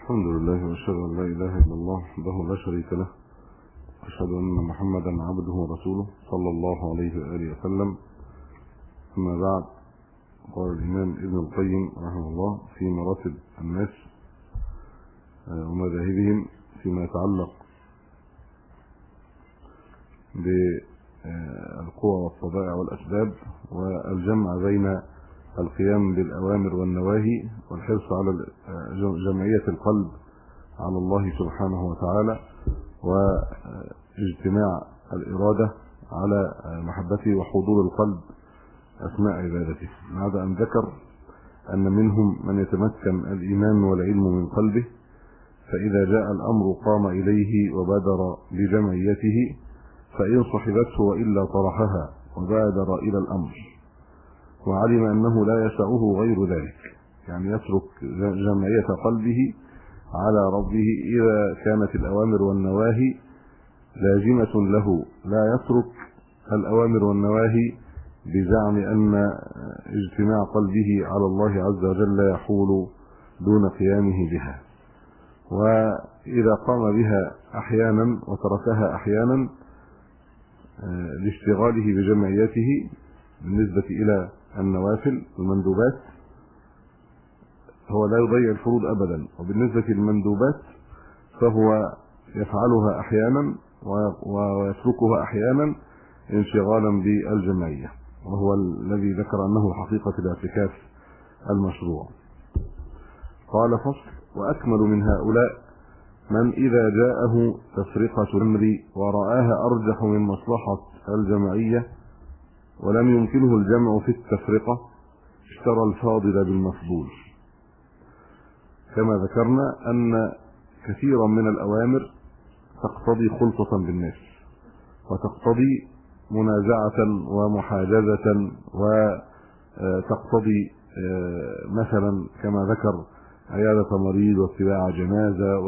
الحمد لله واشهد ان لا اله الا الله وحده لا شريك له، واشهد ان محمدا عبده ورسوله صلى الله عليه واله وسلم. اما بعد، قال الامام ابن القيم رحمه الله في مراتب الناس ومذاهبهم فيما يتعلق بالقوى والطبائع والاسباب والجمع بين القيام بالأوامر والنواهي والحرص على جمعية القلب على الله سبحانه وتعالى واجتماع الإرادة على محبته وحضور القلب أثناء عبادته. بعد أن ذكر أن منهم من يتمكن الإيمان والعلم من قلبه، فإذا جاء الأمر قام إليه وبادر بجمعيته، فإن صحبته وإلا طرحها وبادر إلى الأمر، وعلم أنه لا يسعه غير ذلك، يعني يترك جمعية قلبه على ربه إذا كانت الأوامر والنواهي لازمة له، لا يترك الأوامر والنواهي بزعم أن اجتماع قلبه على الله عز وجل يحول دون قيامه بها. وإذا قام بها أحيانا وتركها أحيانا لاشتغاله بجمعيته بالنسبة إلى النوافل والمندوبات، هو لا يضيع الفروض أبدا، وبالنسبة للمندوبات فهو يفعلها أحيانا ويتركها أحيانا انشغالا بالجمعية، وهو الذي ذكر أنه حقيقة الاعتكاف المشروع. قال فصل: وأكمل من هؤلاء من إذا جاءه تفرقة الأمر ورآها أرجح من مصلحة الجمعية ولم يمكنه الجمع في التفرقة اشترى الفاضل بالمفضول. كما ذكرنا أن كثيرا من الأوامر تقتضي خلطة بالناس، وتقتضي منازعة ومحاجزة، وتقتضي مثلا كما ذكر عيادة مريض واتباع جنازة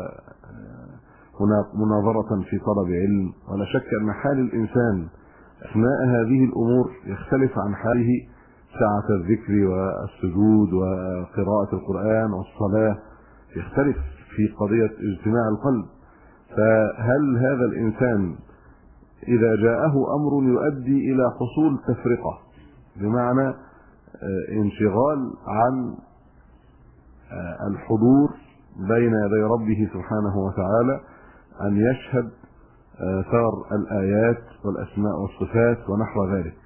ومناظرة في طلب علم. ولا شك أن حال الإنسان أثناء هذه الأمور يختلف عن حاله ساعة الذكر والسجود وقراءة القرآن والصلاة، يختلف في قضية اجتماع القلب. فهل هذا الإنسان إذا جاءه أمر يؤدي إلى حصول تفرقة، بمعنى انشغال عن الحضور بين يدي ربه سبحانه وتعالى، أن يشهد ثار الآيات والأسماء والصفات ونحو ذلك،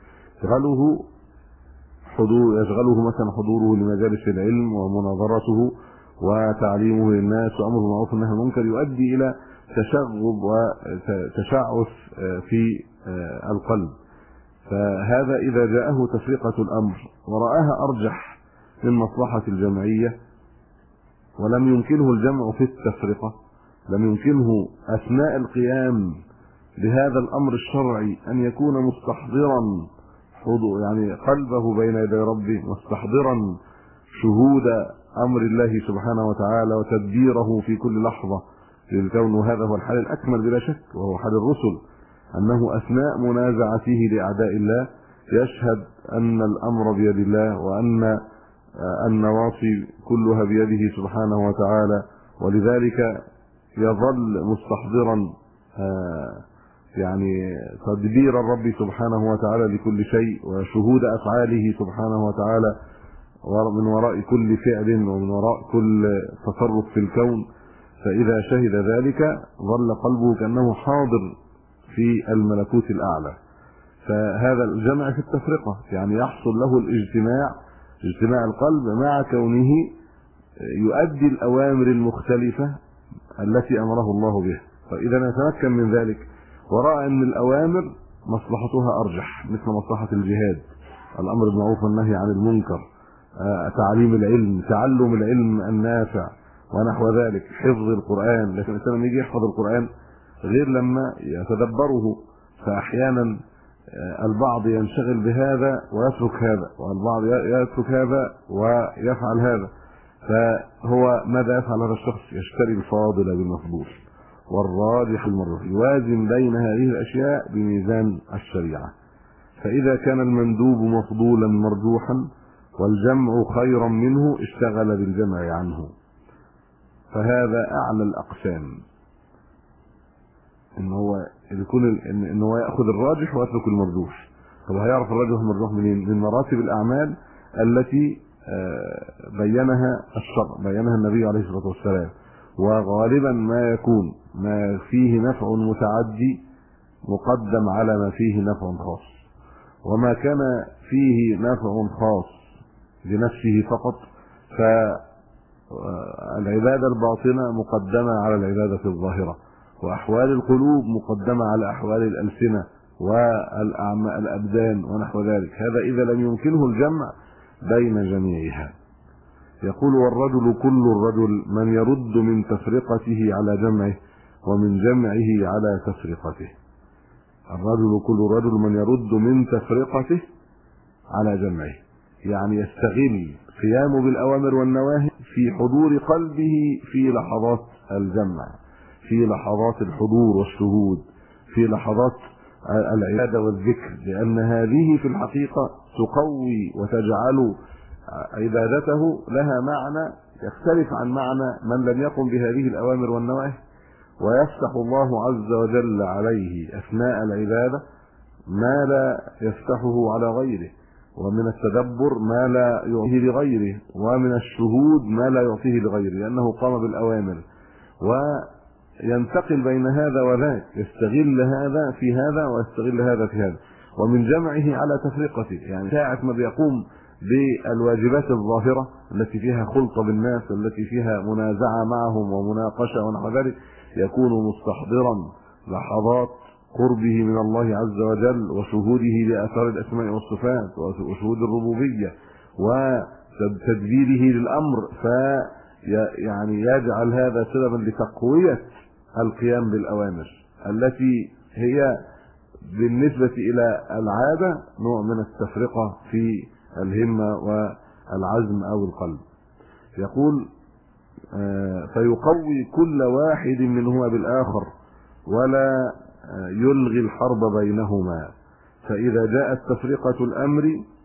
يشغله مثلا حضوره لمجالس العلم ومناظرته وتعليمه للناس وأمره بالمعروف والنهي عن المنكر، يؤدي إلى تشغب وتشعث في القلب. فهذا إذا جاءه تفرقة الأمر ورآها أرجح من مصلحة الجمعية ولم يمكنه الجمع في التفرقة، لم يمكنه أثناء القيام بهذا الأمر الشرعي أن يكون مستحضرا يعني قلبه بين يدي ربه، مستحضرا شهود أمر الله سبحانه وتعالى وتدبيره في كل لحظة للكون. وهذا هو الحال الأكمل بلا شك، وهو حال الرسل، أنه أثناء منازعته لأعداء الله يشهد أن الأمر بيد الله، وأن النواصي كلها بيده سبحانه وتعالى، ولذلك يظل مستحضرا يعني تدبير الرب سبحانه وتعالى لكل شيء، وشهود أفعاله سبحانه وتعالى من وراء كل فعل ومن وراء كل تصرف في الكون. فإذا شهد ذلك ظل قلبه كأنه حاضر في الملكوت الأعلى. فهذا الجمع في التفرقة، يعني يحصل له اجتماع القلب مع كونه يؤدي الأوامر المختلفة التي أمره الله بها. فإذا نتمكن من ذلك ورأى أن الأوامر مصلحتها أرجح، مثل مصلحة الجهاد، الأمر بالمعروف والنهي عن المنكر، تعليم العلم، تعلم العلم النافع ونحو ذلك، حفظ القرآن. لكن الإنسان لما يجي يحفظ القرآن غير لما يتدبره، فأحيانا البعض ينشغل بهذا ويترك هذا، والبعض يترك هذا ويفعل هذا. فهو ماذا يفعل هذا الشخص؟ يشتري الفاضل بالمفضول والراجح المرجوح، يوازن بين هذه الأشياء بميزان الشريعة. فإذا كان المندوب مفضولا مرجوحا والجمع خيرا منه اشتغل بالجمع عنه. فهذا اعلى الاقسام، ان هو يكون ان هو ياخذ الراجح ويترك المرجوح. طب هيعرف الراجح والمرجوح منين؟ من مراتب الاعمال التي بينها الشرع، بينها النبي عليه الصلاه والسلام. وغالبا ما يكون ما فيه نفع متعدي مقدم على ما فيه نفع خاص، وما كان فيه نفع خاص لنفسه فقط فالعبادة الباطنة مقدمة على العبادة الظاهرة، وأحوال القلوب مقدمة على أحوال الألسنة والأبدان ونحو ذلك. هذا إذا لم يمكنه الجمع بين جميعها. يقول: والرجل كل الرجل من يرد من تفرقته على جمعه ومن جمعه على تفرقته. الرجل كل رجل من يرد من تفرقته على جمعه، يعني يستغل قيامه بالأوامر والنواهي في حضور قلبه في لحظات الجمع، في لحظات الحضور والشهود، في لحظات العبادة والذكر، لأن هذه في الحقيقة تقوي وتجعل عبادته لها معنى يختلف عن معنى من لم يقم بهذه الأوامر والنواهي. ويفتح الله عز وجل عليه أثناء العبادة ما لا يفتحه على غيره، ومن التدبر ما لا يعطيه لغيره، ومن الشهود ما لا يعطيه لغيره، لأنه قام بالأوامر. وينتقل بين هذا وذاك، يستغل هذا في هذا ويستغل هذا في هذا. ومن جمعه على تفرقته، يعني ساعة ما بيقوم بالواجبات الظاهرة التي فيها خلطة بالناس، التي فيها منازعة معهم ومناقشة ونحو ذلك، يكون مستحضرا لحظات قربه من الله عز وجل وشهوده لآثار الأسماء والصفات وشهود الربوبية وتدبيره للأمر، يعني يجعل هذا سببا لتقوية القيام بالأوامر التي هي بالنسبة إلى العادة نوع من التفرقة في الهمة والعزم أو القلب. يقول: فيقوي كل واحد منهما بالآخر ولا يلغي الحرب بينهما. فإذا جاءت تفرقة الأمر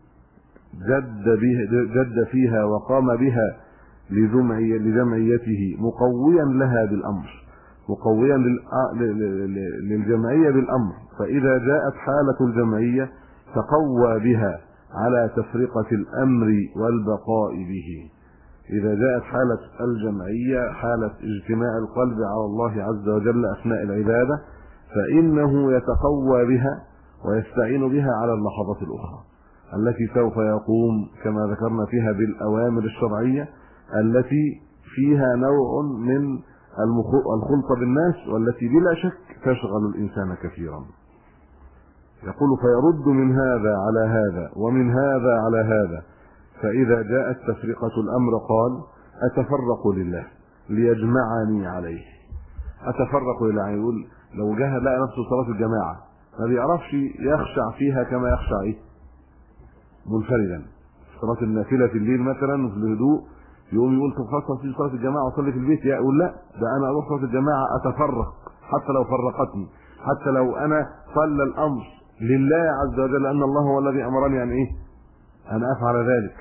جد فيها وقام بها لجمعيته مقويا لها بالأمر، مقويا للجمعية بالأمر. فإذا جاءت حالة الجمعية تقوى بها على تفرقة الأمر والبقاء به. إذا جاءت حالة الجمعية، حالة اجتماع القلب على الله عز وجل أثناء العبادة، فإنه يتقوى بها ويستعين بها على اللحظات الأخرى التي سوف يقوم كما ذكرنا فيها بالأوامر الشرعية التي فيها نوع من الخلطة بالناس، والتي بلا شك تشغل الإنسان كثيرا. يقول: فيرد من هذا على هذا ومن هذا على هذا. فإذا جاءت تفرقة الأمر قال: أتفرق لله ليجمعني عليه. أتفرق لله، يقول لو جه لقى نفسه صلاة الجماعة ما بيعرفش يخشع فيها كما يخشع منفردا. صلاة النافلة في الليل مثلا في الهدوء يقوم يقول: طب خلاص في صلاة الجماعة وصلي في البيت. يقول: لا، ده أنا أروح صلاة الجماعة أتفرق حتى لو فرقتني، حتى لو أنا صلى الأمر لله عز وجل، أن الله هو الذي أمرني أن أفعل ذلك.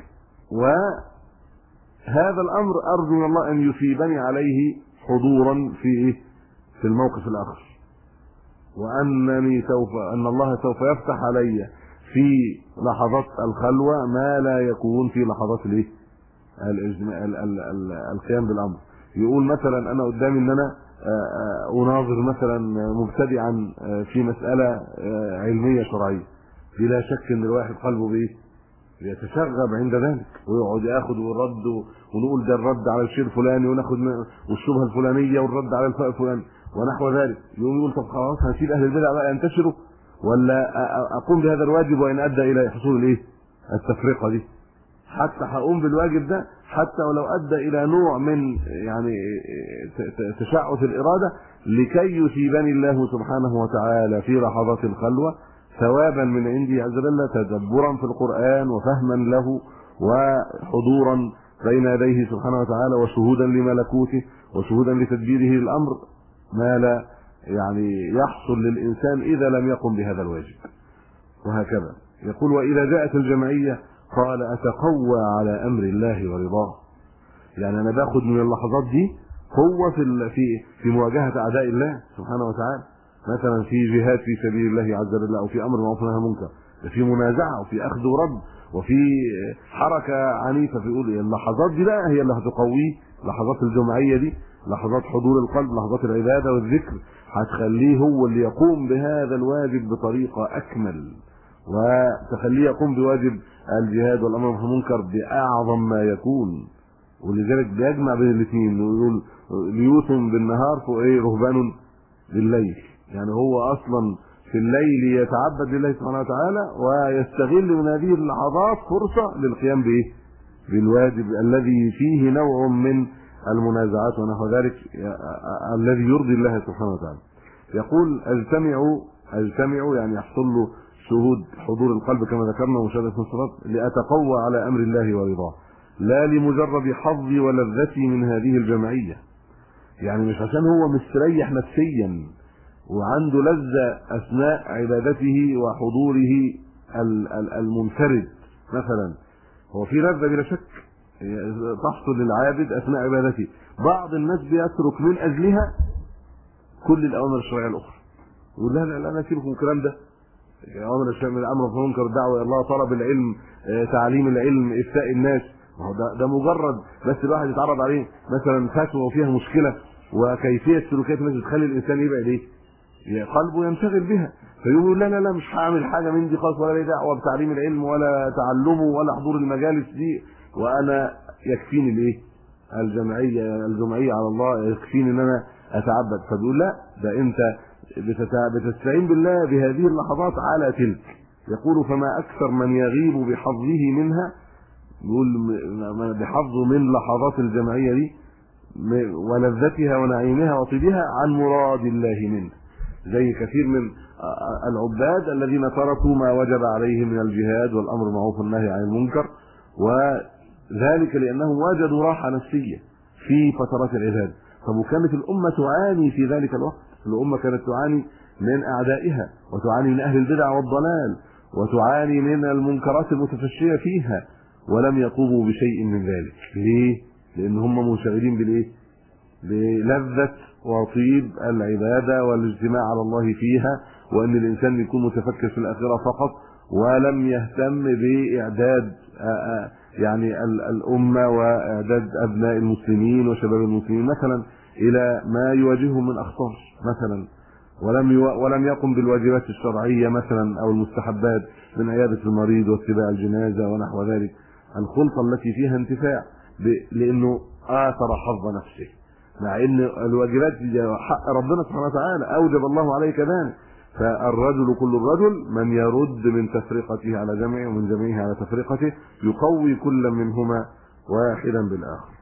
وهذا الأمر أرجو من الله أن يثيبني عليه حضورا في الموقف الآخر، وأنني أن الله سوف يفتح علي في لحظات الخلوة ما لا يكون في لحظات القيام بالأمر. يقول مثلا أنا قدامي أن أنا أناظر مثلا مبتدعا في مسألة علمية شرعية، بلا شك أن الواحد قلبه يتشغب عند ذلك، ويقعد ياخد والرد، ونقول ده الرد على الشيء الفلاني، وناخد والشبهه الفلانيه والرد على الفرق الفلاني ونحو ذلك. يقول: طب خلاص هنسيب اهل البدع بقى ينتشروا، ولا اقوم بهذا الواجب وان ادى الى حصول التفرقه دي؟ حتى هقوم بالواجب ده حتى ولو ادى الى نوع من يعني تشعث الاراده، لكي يثيبني الله سبحانه وتعالى في لحظات الخلوه ثوابا من عندي عز وجل، تدبرا في القرآن وفهما له وحضورا بين يديه سبحانه وتعالى وشهودا لملكوته وشهودا لتدبيره للأمر، ما لا يعني يحصل للإنسان إذا لم يقم بهذا الواجب. وهكذا يقول: وإذا جاءت الجمعية قال: أتقوى على أمر الله ورضاه. يعني أنا باخد من اللحظات دي هو في مواجهه اعداء الله سبحانه وتعالى، مثلا في جهاد في سبيل الله عز وجل، او في امر معروف ونهي عن منكر، في منازعه وفي اخذ ورد وفي حركه عنيفه، فيقول اللحظات دي بقى هي اللي هتقويه، لحظات الجمعيه دي، لحظات حضور القلب، لحظات العباده والذكر، هتخليه هو اللي يقوم بهذا الواجب بطريقه اكمل، وتخليه يقوم بواجب الجهاد والامر بالمعروف والمنكر باعظم ما يكون. ولذلك بيجمع بين الاثنين، ويقول ليوثم بالنهار فايه رهبان بالليل، يعني هو اصلا في الليل يتعبد لله سبحانه وتعالى، ويستغل من هذه اللحظات فرصه للقيام بايه؟ بالواجب الذي فيه نوع من المنازعات ونحو ذلك، الذي يرضي الله سبحانه وتعالى. يقول اجتمعوا يعني يحصل له شهود حضور القلب كما ذكرنا ومشاهده الصفات، لاتقوى على امر الله ورضاه، لا لمجرد حظي ولذتي من هذه الجمعيه، يعني مش عشان هو مستريح نفسيا وعنده لذة اثناء عبادته وحضوره المنفرد مثلا، هو في لذة بلا شك تحصل للعابد اثناء عبادته، بعض الناس بيترك من اجلها كل الاوامر الشرعيه الاخرى، يقول لا لا لا انا سيبكم الكلام ده، اوامر الشرع، الامر بالمنكر، الدعوه الى الله، طلب العلم، تعليم العلم، افتاء الناس، ده مجرد بس الواحد يتعرض عليه مثلا فتوى وفيها مشكله وكيفيه سلوكيات الناس بتخلي الانسان يبعد ايه؟ قلبه ينشغل بها، فيقول لا لا لا مش هعمل حاجه من دي خالص، ولا لي دعوه بتعليم العلم ولا تعلمه ولا حضور المجالس دي، وانا يكفيني الايه؟ الجمعيه على الله، يكفيني ان انا اتعبد. فبيقول لا، ده انت بتستعين بالله بهذه اللحظات على تلك. يقول فما اكثر من يغيب بحظه منها، يقول بحظه من لحظات الجمعيه دي ولذتها ونعيمها وطيبها عن مراد الله منه، زي كثير من العباد الذين تركوا ما وجب عليهم من الجهاد والامر بالمعروف والنهي عن المنكر، وذلك لانهم وجدوا راحه نفسيه في فترات العباده. طب وكانت الامه تعاني في ذلك الوقت، الامه كانت تعاني من اعدائها، وتعاني من اهل البدع والضلال، وتعاني من المنكرات المتفشيه فيها، ولم يقوموا بشيء من ذلك. ليه؟ لان هم منشغلين بالايه؟ بلذة وطيب العبادة والاجتماع على الله فيها، وان الانسان يكون متفكر في الاخرة فقط، ولم يهتم باعداد يعني الامة واعداد ابناء المسلمين وشباب المسلمين مثلا الى ما يواجههم من اخطار مثلا، ولم يقم بالواجبات الشرعية مثلا او المستحبات من عيادة المريض واتباع الجنازة ونحو ذلك، الخلطة التي فيها انتفاع، لانه آثر حظ نفسه، مع ان الواجبات حق ربنا سبحانه وتعالى اوجب الله عليه كذلك. فالرجل كل الرجل من يرد من تفرقته على جمعه ومن جمعه على تفرقته، يقوي كل منهما واحدا بالاخر.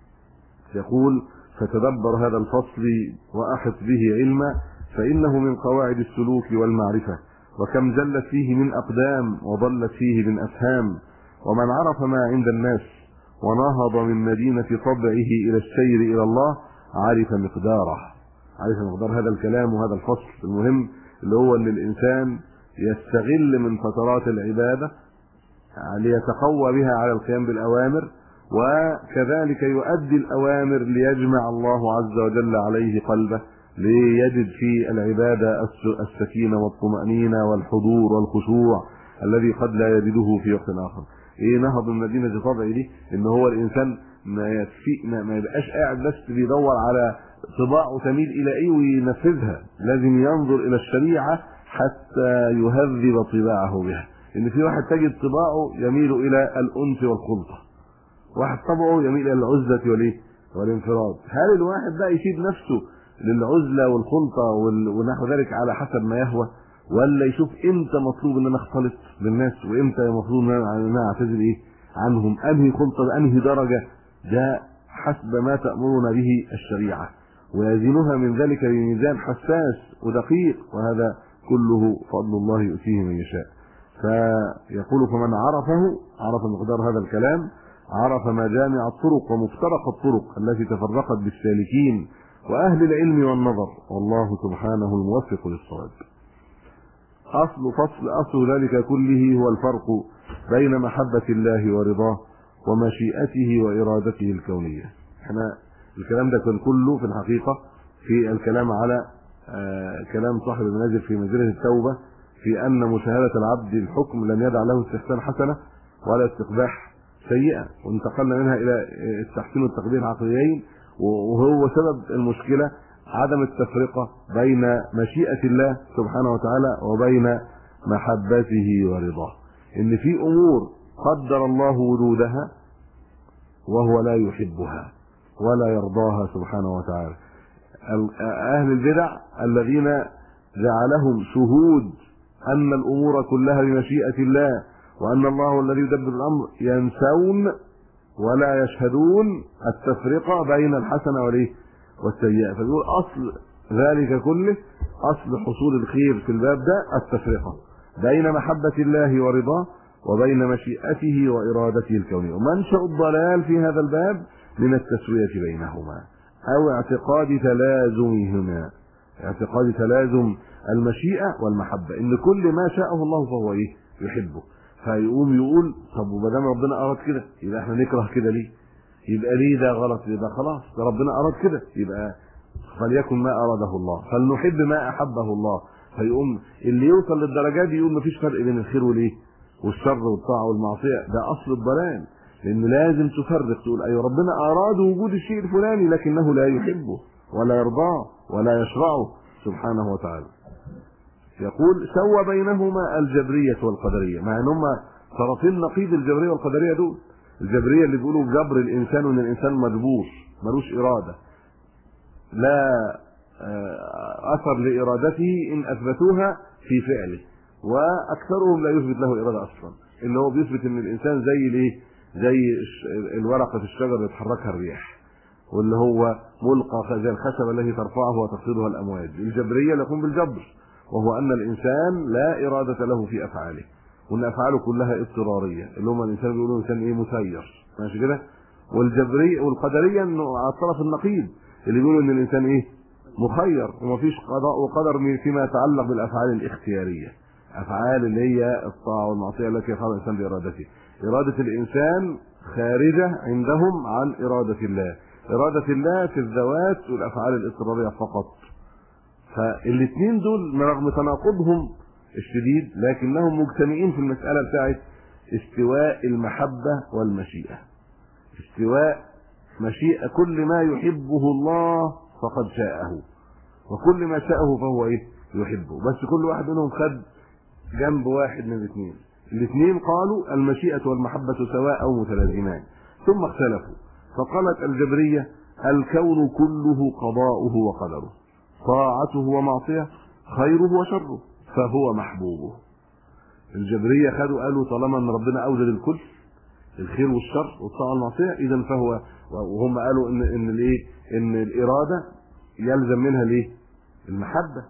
يقول فتدبر هذا الفصل واحط به علما، فانه من قواعد السلوك والمعرفه، وكم جلت فيه من اقدام وضلت فيه من افهام، ومن عرف ما عند الناس ونهض من مدينة طبعه إلى السير إلى الله عرف مقدار هذا الكلام وهذا الفصل المهم، اللي هو أن الإنسان يستغل من فترات العبادة ليتقوى بها على القيام بالأوامر، وكذلك يؤدي الأوامر ليجمع الله عز وجل عليه قلبه، ليجد في العبادة السكينة والطمأنينة والحضور والخشوع الذي قد لا يجده في وقت آخر. ايه نهض المدينه طبعا دي؟ ان هو الانسان ما يبقاش قاعد بس بيدور على طباعه تميل الى ايه وينفذها، لازم ينظر الى الشريعه حتى يهذب طباعه بها. ان في واحد تجد طباعه يميل الى الانس والخلطه، واحد طبعه يميل الى العزله والانفراد. هل الواحد بقى يسيب نفسه للعزله والخلطه ونحو ذلك على حسب ما يهوى، ولا يشوف امتى مطلوب ان انا اختلط بالناس وامتى مطلوب ان انا اعتزل ايه عنهم، انهي خلطه بانهي درجه؟ ده حسب ما تأمرنا به الشريعه، ويزنها من ذلك بميزان حساس ودقيق، وهذا كله فضل الله يؤتيه من يشاء. فيقول فمن عرف مقدار هذا الكلام، عرف مجامع الطرق ومفترق الطرق التي تفرقت بالسالكين واهل العلم والنظر، والله سبحانه الموفق للصواب. أصل ذلك كله هو الفرق بين محبة الله ورضاه ومشيئته وإرادته الكونية. احنا الكلام ده كان كله في الحقيقة في الكلام على كلام صاحب المنازل في منزلة التوبة في أن مشاهدة العبد الحكم لم يدع له استحسان حسنة ولا استقباح سيئة، وانتقلنا منها إلى التحسين والتقبيح العقليين، وهو سبب المشكلة عدم التفرقة بين مشيئة الله سبحانه وتعالى وبين محبته ورضاه. إن في أمور قدر الله وجودها وهو لا يحبها ولا يرضاها سبحانه وتعالى. أهل البدع الذين جعلهم شهود أن الأمور كلها بمشيئة الله وأن الله هو الذي يدبر الأمر ينسون ولا يشهدون التفرقة بين الحسنة والسيئة. فبيقول أصل ذلك كله، أصل حصول الخير في الباب ده التفرقة بين محبة الله ورضاه وبين مشيئته وإرادته الكونية. ومنشأ الضلال في هذا الباب من التسوية بينهما أو اعتقاد تلازمهما، اعتقاد تلازم المشيئة والمحبة، إن كل ما شاءه الله فهو يحبه. فيقوم يقول طب ومادام ربنا أراد كده يبقى احنا نكره كده ليه؟ يبقى ليه ده غلط؟ يبقى خلاص ده ربنا أراد كده، يبقى فليكن ما أراده الله، فلنحب ما أحبه الله. فيقوم اللي يوصل للدرجات دي يقول مفيش فرق بين الخير والشر والطاعة والمعصية. ده أصل الضلال، لأن لازم تفرق، تقول أيوة ربنا أراد وجود الشيء الفلاني لكنه لا يحبه ولا يرضاه ولا يشرعه سبحانه وتعالى. يقول سوى بينهما الجبرية والقدرية، مع ان هم طرفين نقيض الجبرية والقدرية دول. الجبرية اللي بيقولوا جبر الإنسان وإن الإنسان مجبور ملوش إرادة، لا أثر لإرادته إن أثبتوها في فعله، وأكثرهم لا يثبت له إرادة أصلا، اللي هو بيثبت إن الإنسان زي الورقة في الشجر اللي تحركها الريح، واللي هو ملقى زي الخشبة التي ترفعه وتخفضها الأمواج. الجبرية اللي يقوم بالجبر، وهو أن الإنسان لا إرادة له في أفعاله، وأن أفعاله كلها اضطرارية، اللي هم الإنسان بيقولوا الإنسان مسير، ماشي كده. والجبرية والقدرية إنه على الطرف النقيض اللي بيقولوا إن الإنسان مخير ومفيش قضاء وقدر فيما يتعلق بالأفعال الاختيارية، أفعال اللي هي الطاعة والمعصية التي يفعلها الإنسان بإرادته. إرادة الإنسان خارجة عندهم عن إرادة الله، إرادة الله في الذوات والأفعال الاضطرارية فقط. فالاثنين دول رغم تناقضهم الشديد لكنهم مجتمعين في المسألة بتاعت استواء المحبة والمشيئة. استواء مشيئة، كل ما يحبه الله فقد شاءه، وكل ما شاءه فهو يحبه، بس كل واحد منهم خد جنب واحد من الاثنين. الاثنين قالوا المشيئة والمحبة سواء أو متلازمان، ثم اختلفوا فقالت الجبرية الكون كله قضاؤه وقدره، طاعته ومعصية، خيره وشره، فهو محبوبه. الجبرية قالوا طالما ان ربنا اوجد الكل، الخير والشر والطاعة والمعصية، اذا فهو، وهم قالوا ان الإرادة يلزم منها المحبة،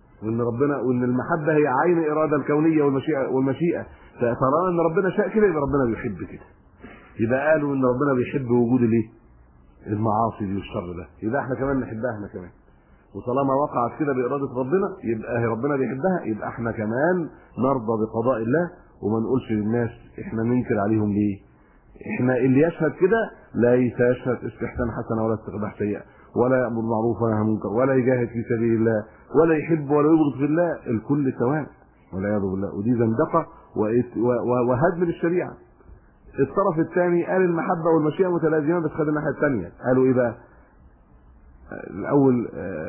وان المحبة هي عين الإرادة الكونية والمشيئة. فطالما ان ربنا شاء كده يبقى ربنا بيحب كده، يبقى قالوا ان ربنا بيحب وجود المعاصي دي والشر ده، يبقى احنا كمان نحبها احنا كمان. وطالما وقعت كده بإرادة ربنا يبقى ربنا بيحبها، يبقى احنا كمان نرضى بقضاء الله، وما نقولش للناس احنا ننكر عليهم ليه. احنا اللي يشهد كده لا يشهد استحسان حسنة ولا استقباح سيئة، ولا يأمر بالمعروف ولا ينهى عن المنكر، ولا يجاهد في سبيل الله، ولا يحب ولا يبغض في الله، الكل سواء والعياذ بالله. ودي زندقة وهدم للشريعة. الطرف الثاني قال المحبة والمشيئة متلازمة، بس خد الناحية الثانية قالوا ايه بقى؟ الأول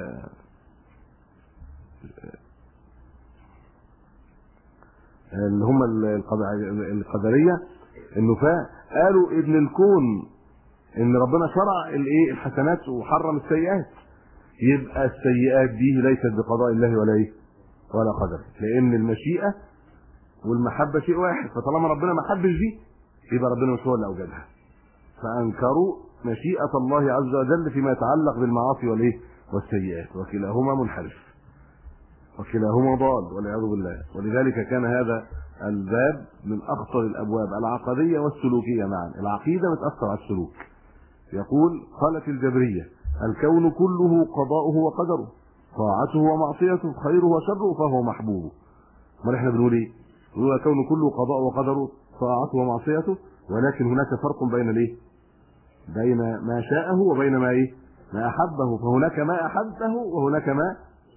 اللي هم القدرية النفاة قالوا ان الكون، ان ربنا شرع الحسنات وحرم السيئات، يبقى السيئات دي ليست بقضاء الله ولا قدر، لان المشيئة والمحبة شيء واحد. فطالما ربنا ما حبش دي يبقى ربنا مش هو اللي اوجدها. فانكروا مشيئة الله عز وجل فيما يتعلق بالمعاصي والسيئات، وكلاهما منحرف وكلاهما ضال والعياذ بالله. ولذلك كان هذا الباب من اخطر الابواب العقدية والسلوكية معا. العقيدة متأثر على السلوك. يقول قالت الجبرية الكون كله قضاؤه وقدره، طاعته ومعصيته، خيره وشره، فهو محبوبه. ما احنا بنقول ايه؟ بنقول الكون كله قضاؤه وقدره، طاعته ومعصيته، ولكن هناك فرق بين بين ما شاءه وبين ما احبه، فهناك ما احبه وهناك ما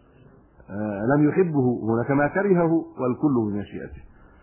لم يحبه، وهناك ما كرهه، والكل بمشيئته.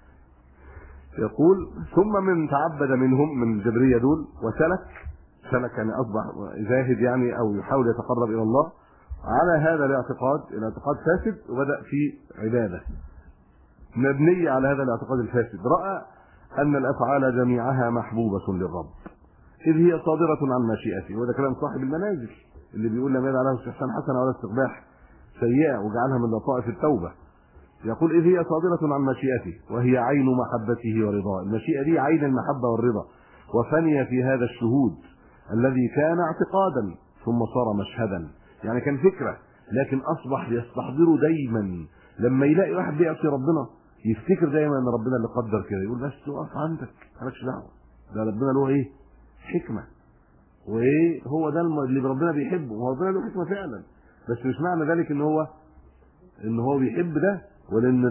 يقول ثم من تعبد منهم من الجبرية دول سلك يعني اصبح زاهد يعني او يحاول يتقرب الى الله على هذا الاعتقاد فاسد، وبدأ في عبادة مبنية على هذا الاعتقاد الفاسد. رأى ان الافعال جميعها محبوبة للرب اذ هي صادرة عن مشيئته. وده كلام صاحب المنازل اللي بيقول لم يجعل له استحسان حسنة ولا استقباح سيئة وجعلها من لطائف التوبة. يقول إذ هي صادرة عن مشيئته وهي عين محبته ورضاه. المشيئة دي عين المحبة والرضا، وفني في هذا الشهود الذي كان اعتقادا ثم صار مشهدا. يعني كان فكرة لكن أصبح يستحضره دايما. لما يلاقي واحد بيعصي ربنا يفتكر دايما ان ربنا اللي قدر كده، يقول بس اقف عندك مالكش دعوه، ده ربنا له ايه حكمه، وايه هو ده اللي ربنا بيحبه، وربنا له حكمه فعلا. بس مش معنى ذلك ان هو بيحب ده ولان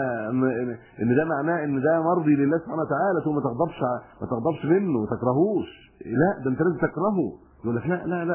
ده معناه ان ده مرضي لله سبحانه وتعالى، ثم ما تغضبش منه وتكرهوش. لا، ده انت لازم تكرهه. يقول لك لا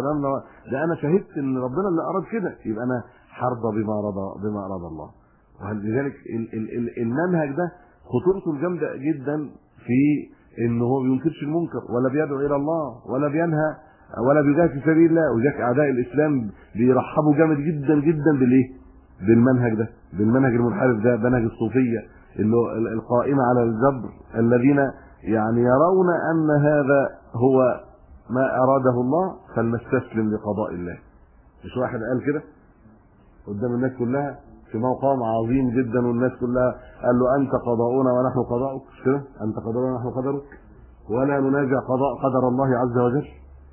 ده انا شهدت ان ربنا اللي اراد كده، يبقى انا حرضى بما اراد الله. ولذلك المنهج ده خطورته الجامده جدا في ان هو بينكرش المنكر ولا بيدعو الى الله ولا بينهى ولا بيجاهد في سبيل الله. وذلك اعداء الاسلام بيرحبوا جامد جدا جدا بالمنهج ده، بالمنهج المنحرف ده، منهج الصوفيه اللي القائمه على الجبر، الذين يعني يرون ان هذا هو ما اراده الله فلنستسلم لقضاء الله. مش واحد قال كده قدام الناس كلها في مقام عظيم جدا، والناس كلها قال له انت قضاؤنا ونحن قضاؤك، مش كده؟ انت قدرنا ونحن قدرك ولا ننازع قدر الله عز وجل.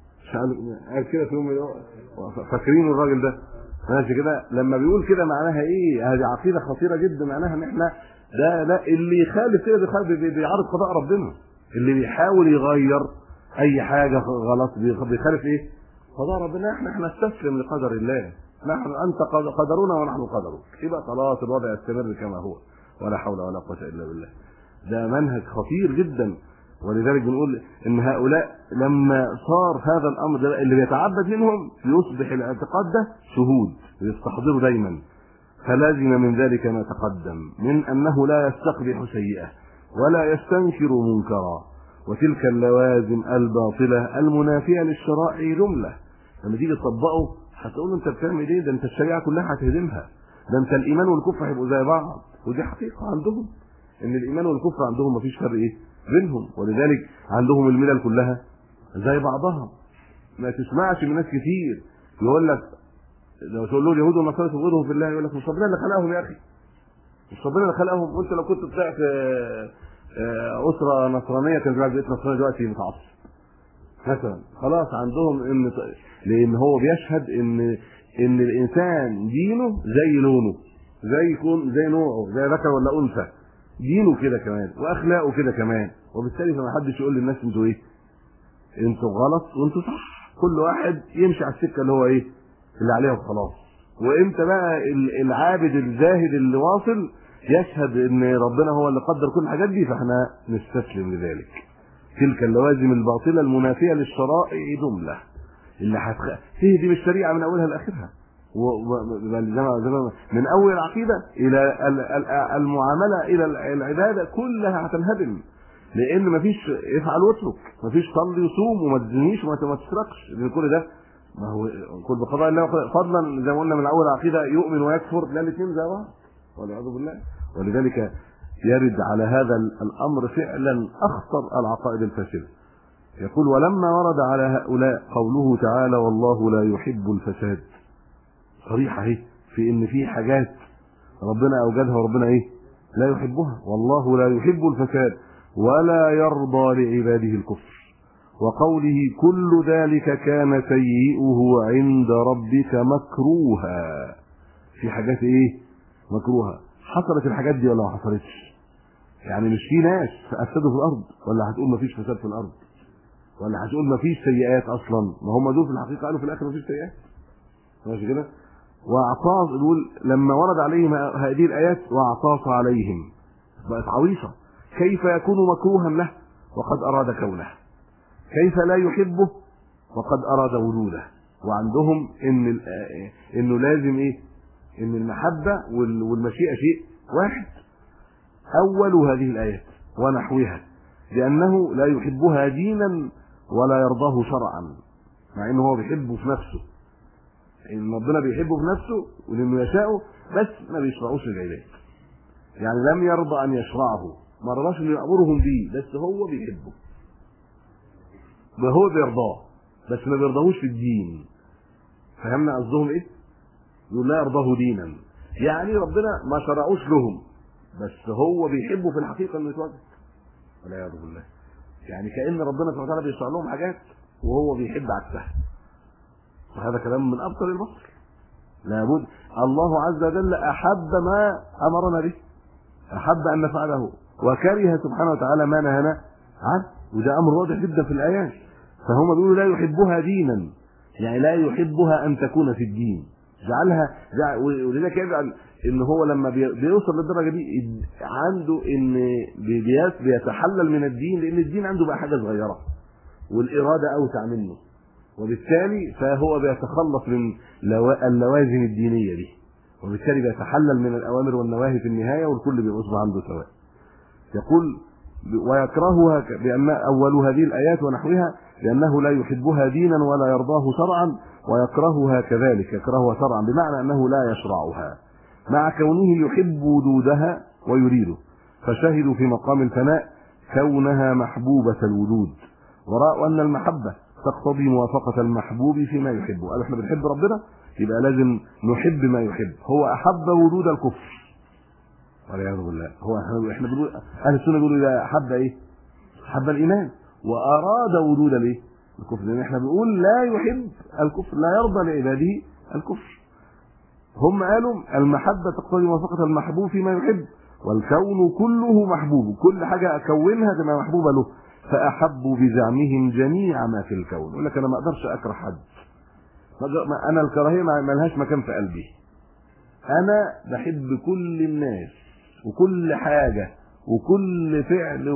قال كده في يوم فاكرين الراجل ده ماشي كده؟ لما بيقول كده معناها ايه؟ هذه عقيده خطيره جدا. معناها ان احنا لا اللي يخالف كده بيعارض قضاء ربنا، اللي بيحاول يغير اي حاجه غلط بيخالف ايه؟ قضاء ربنا. احنا نستسلم لقدر الله، نحن انت قدرنا ونحن قدرك، يبقى خلاص الوضع يستمر كما هو ولا حول ولا قوه الا بالله. ده منهج خطير جدا. ولذلك بنقول ان هؤلاء لما صار هذا الامر ده اللي بيتعبد منهم يصبح الاعتقاد ده شهود ويستحضره دايما. فلازم من ذلك ما تقدم من انه لا يستقبح سيئه ولا يستنكر منكرا، وتلك اللوازم الباطله المنافيه للشرائع جمله. لما تيجي تطبقه هتقول انت بتعمل ايه؟ ده انت الشريعه كلها هتهدمها، ده انت الايمان والكفر هيبقوا زي بعض. ودي حقيقه عندهم ان الايمان والكفر عندهم مفيش فرق ايه بينهم، ولذلك عندهم الملل كلها زي بعضها. ما تسمعش من ناس كتير يقول لك لو تقول له اليهود والنصارى تبغضهم في الله، يقول لك مش ربنا اللي خلقهم يا اخي، مش ربنا اللي خلقهم. وانت لو كنت طلعت اسره نصرانيه كان بقى بقيت نصراني دلوقتي متعصب مثلا. خلاص عندهم ان لان هو بيشهد ان الانسان دينه زي لونه، زي يكون زي نوعه، زي ذكر ولا انثى، دينه كده كمان واخلاقه كده كمان. وبالتالي فما حدش يقول للناس انتوا ايه، انتوا غلط وانتوا صح. كل واحد يمشي على السكه اللي هو ايه اللي عليها وخلاص. وامتى بقى العابد الزاهد اللي واصل يشهد ان ربنا هو اللي قدر كل الحاجات دي، فاحنا نستسلم لذلك. تلك اللوازم الباطله المنافيه للشرائع جمله اللي تهدم الشريعه من اولها لاخرها، من اول العقيده الى المعامله الى العباده كلها هتنهدم. لان مفيش افعل واترك، مفيش صلي وصوم وما تزنيش وما تسرقش، لان كل ده ما هو كل بقضاء الله فضلا زي ما قلنا من اول العقيده يؤمن ويكفر، لا الاثنين زي بعض والعياذ بالله. ولذلك يرد على هذا الامر فعلا اخطر العقائد الفاسده. يقول ولما ورد على هؤلاء قوله تعالى والله لا يحب الفساد، صريحه اهي في ان في حاجات ربنا اوجدها وربنا ايه لا يحبها. والله لا يحب الفساد ولا يرضى لعباده الكفر. وقوله كل ذلك كان سيئه عند ربك مكروها. في حاجات ايه مكروهه. حصلت الحاجات دي ولا ما حصلتش؟ يعني مش في ناس افسدوا في الارض، ولا هتقول ما فيش فساد في الارض، ولا هتقول ما فيش سيئات اصلا؟ ما هم دول في الحقيقه قالوا في الاخر ما فيش سيئات، ماشي كده. واعطاس يقول لما ورد عليهم هذه الايات واعطاس عليهم، بقت عويصه. كيف يكون مكروها له وقد اراد كونه؟ كيف لا يحبه وقد اراد وجوده؟ وعندهم انه لازم ايه؟ ان المحبه والمشيئه شيء واحد. اول هذه الايات ونحوها لانه لا يحبها دينا ولا يرضاه شرعا، مع انه هو بيحبه في نفسه، ان ربنا بيحبه في نفسه ولانه يشاءه، بس ما بيشرعوش للعباد. يعني لم يرضى ان يشرعه، ما رضاش انه يامرهم بيه، بس هو بيحبه وهو بيرضاه، بس ما بيرضاهوش في الدين. فهمنا قصدهم ايه؟ يقول لا يرضاه دينا، يعني ربنا ما شرعوش لهم، بس هو بيحبه في الحقيقه انه يتوجه، والعياذ بالله. يعني كأن ربنا سبحانه وتعالى بيشرع لهم حاجات وهو بيحب عكسها، وهذا كلام من ابطل البطل. لابد الله عز وجل احب ما امرنا به، احب ان نفعله، وكره سبحانه وتعالى ما نهانا عنه، وده امر واضح جدا في الايات. فهم بيقولوا لا يحبها دينا، يعني لا يحبها ان تكون في الدين، ولذلك يجعل ان هو لما بيوصل للدرجه دي عنده ان بيتحلل من الدين، لان الدين عنده بقى حاجه صغيره والاراده اوسع منه، وبالتالي فهو بيتخلص من اللوازم الدينيه دي، وبالتالي بيتحلل من الاوامر والنواهي في النهايه، والكل بيصبح عنده سواء. يقول ويكرهها بان اول هذه الايات ونحوها لانه لا يحبها دينا ولا يرضاه شرعا، ويكرهها كذلك، يكرهها شرعا بمعنى انه لا يشرعها، مع كونه يحب وجودها ويريده، فشهدوا في مقام الفناء كونها محبوبة الوجود، ورأوا ان المحبة تقتضي موافقة المحبوب فيما يحبه. قالوا احنا بنحب ربنا يبقى لازم نحب ما يحب. هو احب وجود الكفر والعياذ بالله. هو احنا بنقول اهل السنه بيقولوا اذا احب ايه؟ احب الايمان، واراد وجود الايه؟ الكفر. لان احنا بنقول لا يحب الكفر، لا يرضى لعباده الكفر. هم قالوا المحبه تقتضي موافقه المحبوب فيما يحب، والكون كله محبوب، كل حاجه اكونها تبقى محبوبه له، فاحبوا بزعمهم جميع ما في الكون. يقول لك انا ما اقدرش اكره حد، انا الكراهيه ما لهاش مكان في قلبي، انا بحب كل الناس وكل حاجه وكل فعل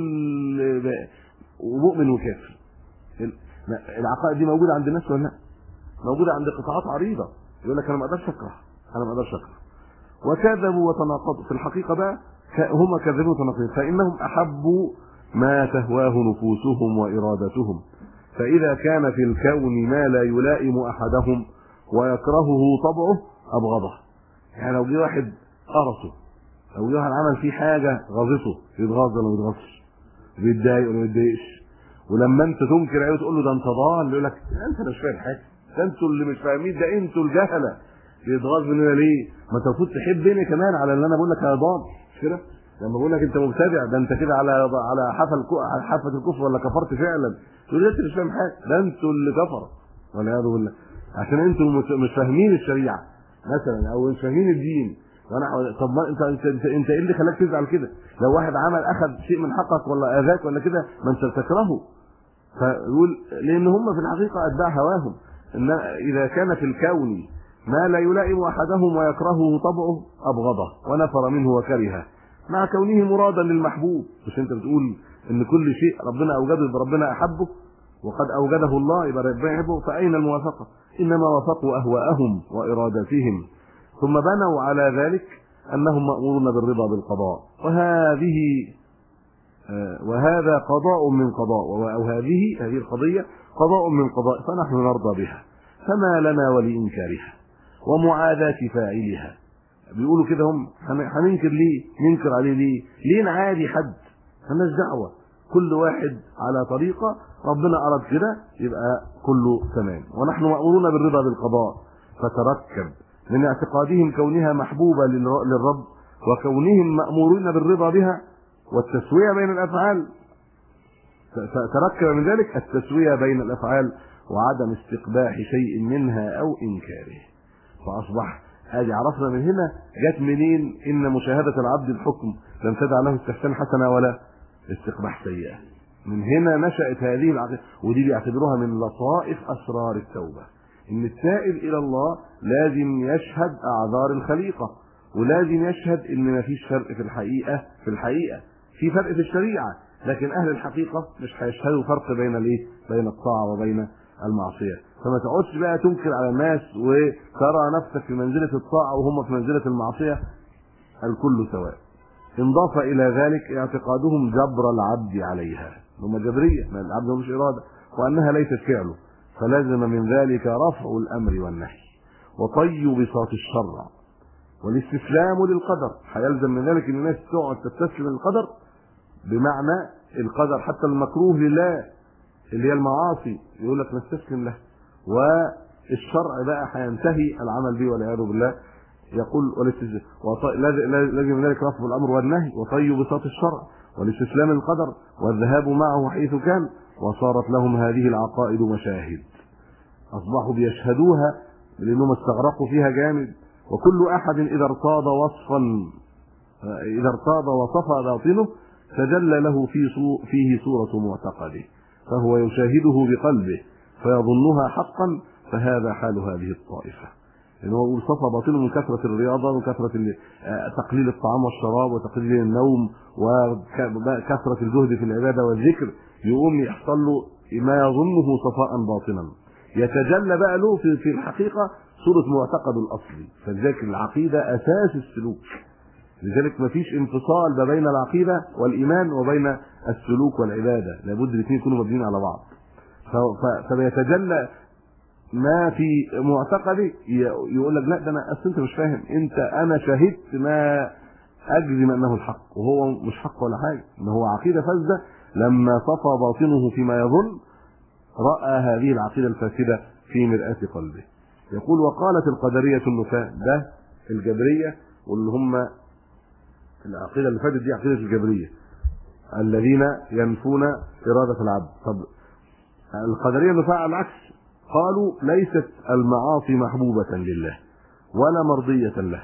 ومؤمن وكافر. العقائد دي موجوده عند الناس ولا لا؟ موجوده عند قطاعات عريضه. يقول لك انا ما اقدرش اكره، انا ما اقدرش اكره. وكذبوا وتناقضوا في الحقيقه بقى، هم كذبوا وتناقضوا، فانهم احبوا ما تهواه نفوسهم وارادتهم، فاذا كان في الكون ما لا يلائم احدهم ويكرهه طبعه ابغضه. يعني لو جه واحد قرصه، لو جه واحد عمل فيه حاجه غاظته، يتغاظ ولا ما يتغاظش؟ بيتضايق ولا ما يتضايقش؟ ولما انت تنكر عليه وتقول له ده انت ضال، يقول لك انت مش فاهم حاجه، ده انتوا اللي مش فاهمين، ده انتوا الجهله. بيتغاظ مننا ليه؟ ما انت المفروض تحبني كمان على اللي انا بقول لك يا ضال، مش كده؟ لما بقول لك انت مبتدع، ده انت كده على حافه الكفر ولا كفرت فعلا، تقول لي انت مش فاهم حاجه، ده انتوا اللي كفروا والعياذ بالله، عشان انتوا مش فاهمين الشريعه مثلا، او مش فاهمين الدين. وانا طب ما انت ايه اللي خلاك تزعل كده؟ لو واحد اخذ شيء من حقك ولا اذاك ولا كده، ما انت تكرهه. فيقول لان هم في الحقيقه اتباع هواهم، ان اذا كان في الكون ما لا يلائم احدهم ويكرهه طبعه ابغضه ونفر منه وكرهه، مع كونه مرادا للمحبوب. مش انت بتقول ان كل شيء ربنا اوجده يبقى ربنا احبه، وقد اوجده الله يبقى ربنا يحبه، فاين الموافقه؟ انما وافقوا اهواءهم وارادتهم، ثم بنوا على ذلك انهم مامورون بالرضا بالقضاء، وهذا قضاء من قضاء، او هذه القضيه قضاء من قضاء، فنحن نرضى بها، فما لنا ولانكارها ومعاداه فاعلها. بيقولوا كده هم، هننكر ليه؟ ننكر عليه ليه نعادي حد؟ مالناش دعوه، كل واحد على طريقه، ربنا اراد كده يبقى كله تمام، ونحن مامورون بالرضا بالقضاء. فتركب من اعتقادهم كونها محبوبه للرب، وكونهم مامورين بالرضا بها والتسويه بين الافعال، تركب من ذلك التسويه بين الافعال وعدم استقباح شيء منها او انكاره. فاصبح ادي عرفنا من هنا جت منين ان مشاهده العبد الحكم لم تدع له استحسان حسنه ولا استقباح سيئه. من هنا نشأت هذه العقيده، ودي بيعتبروها من لطائف اسرار التوبه، ان التائب الى الله لازم يشهد اعذار الخليقه، ولازم يشهد ان مفيش فرق في الحقيقه في فرق في الشريعه، لكن اهل الحقيقه مش هيشهدوا فرق بين الايه؟ بين الطاعه وبين المعصيه. فما تقعدش بقى تنكر على الناس وترى نفسك في منزله الطاعه وهم في منزله المعصيه، الكل سواء. انضاف الى ذلك اعتقادهم جبر العبد عليها، هم جبريه، ما العبد مش اراده، وانها ليست فعله، فلازم من ذلك رفع الامر والنهي وطي بساط الشرع والاستسلام للقدر. هيلزم من ذلك ان الناس تقعد تستسلم للقدر، بمعنى القدر حتى المكروه لله اللي هي المعاصي يقول لك نستسلم له، والشرع بقى هينتهي العمل به والعياذ بالله. يقول لازم من ذلك رفع الامر والنهي وطي بساط الشرع والاستسلام للقدر والذهاب معه حيث كان. وصارت لهم هذه العقائد مشاهد، اصبحوا بيشهدوها لانهم استغرقوا فيها جامد. وكل احد اذا ارتاض وصف باطنه تجلى له فيه صورة معتقده، فهو يشاهده بقلبه فيظنها حقا، فهذا حال هذه الطائفة. لأنه يقول صفى باطنه من كثرة الرياضة وكثرة تقليل الطعام والشراب وتقليل النوم وكثرة الزهد في العبادة والذكر، يقوم يحصل له ما يظنه صفاء باطنا، يتجلى بقى له في الحقيقة صورة معتقد الأصلي. فلذلك العقيدة أساس السلوك، لذلك مفيش انفصال ما بين العقيدة والإيمان وبين السلوك والعبادة، لابد الاثنين يكونوا مبنيين على بعض. فبيتجلى ما في معتقدي، يقول لك لا ده انا اصل انت مش فاهم، انا شهدت ما اجزم انه الحق، وهو مش حق ولا حاجه، ان هو عقيده فاسده. لما صفى باطنه فيما يظن راى هذه العقيده الفاسده في مرآة قلبه. يقول وقالت القدريه النفاة، ده الجبريه، واللي هم العقيده اللي فاتت دي عقيده الجبريه الذين ينفون اراده العبد. طب القدريه النفاة على العكس، قالوا ليست المعاصي محبوبة لله ولا مرضية له،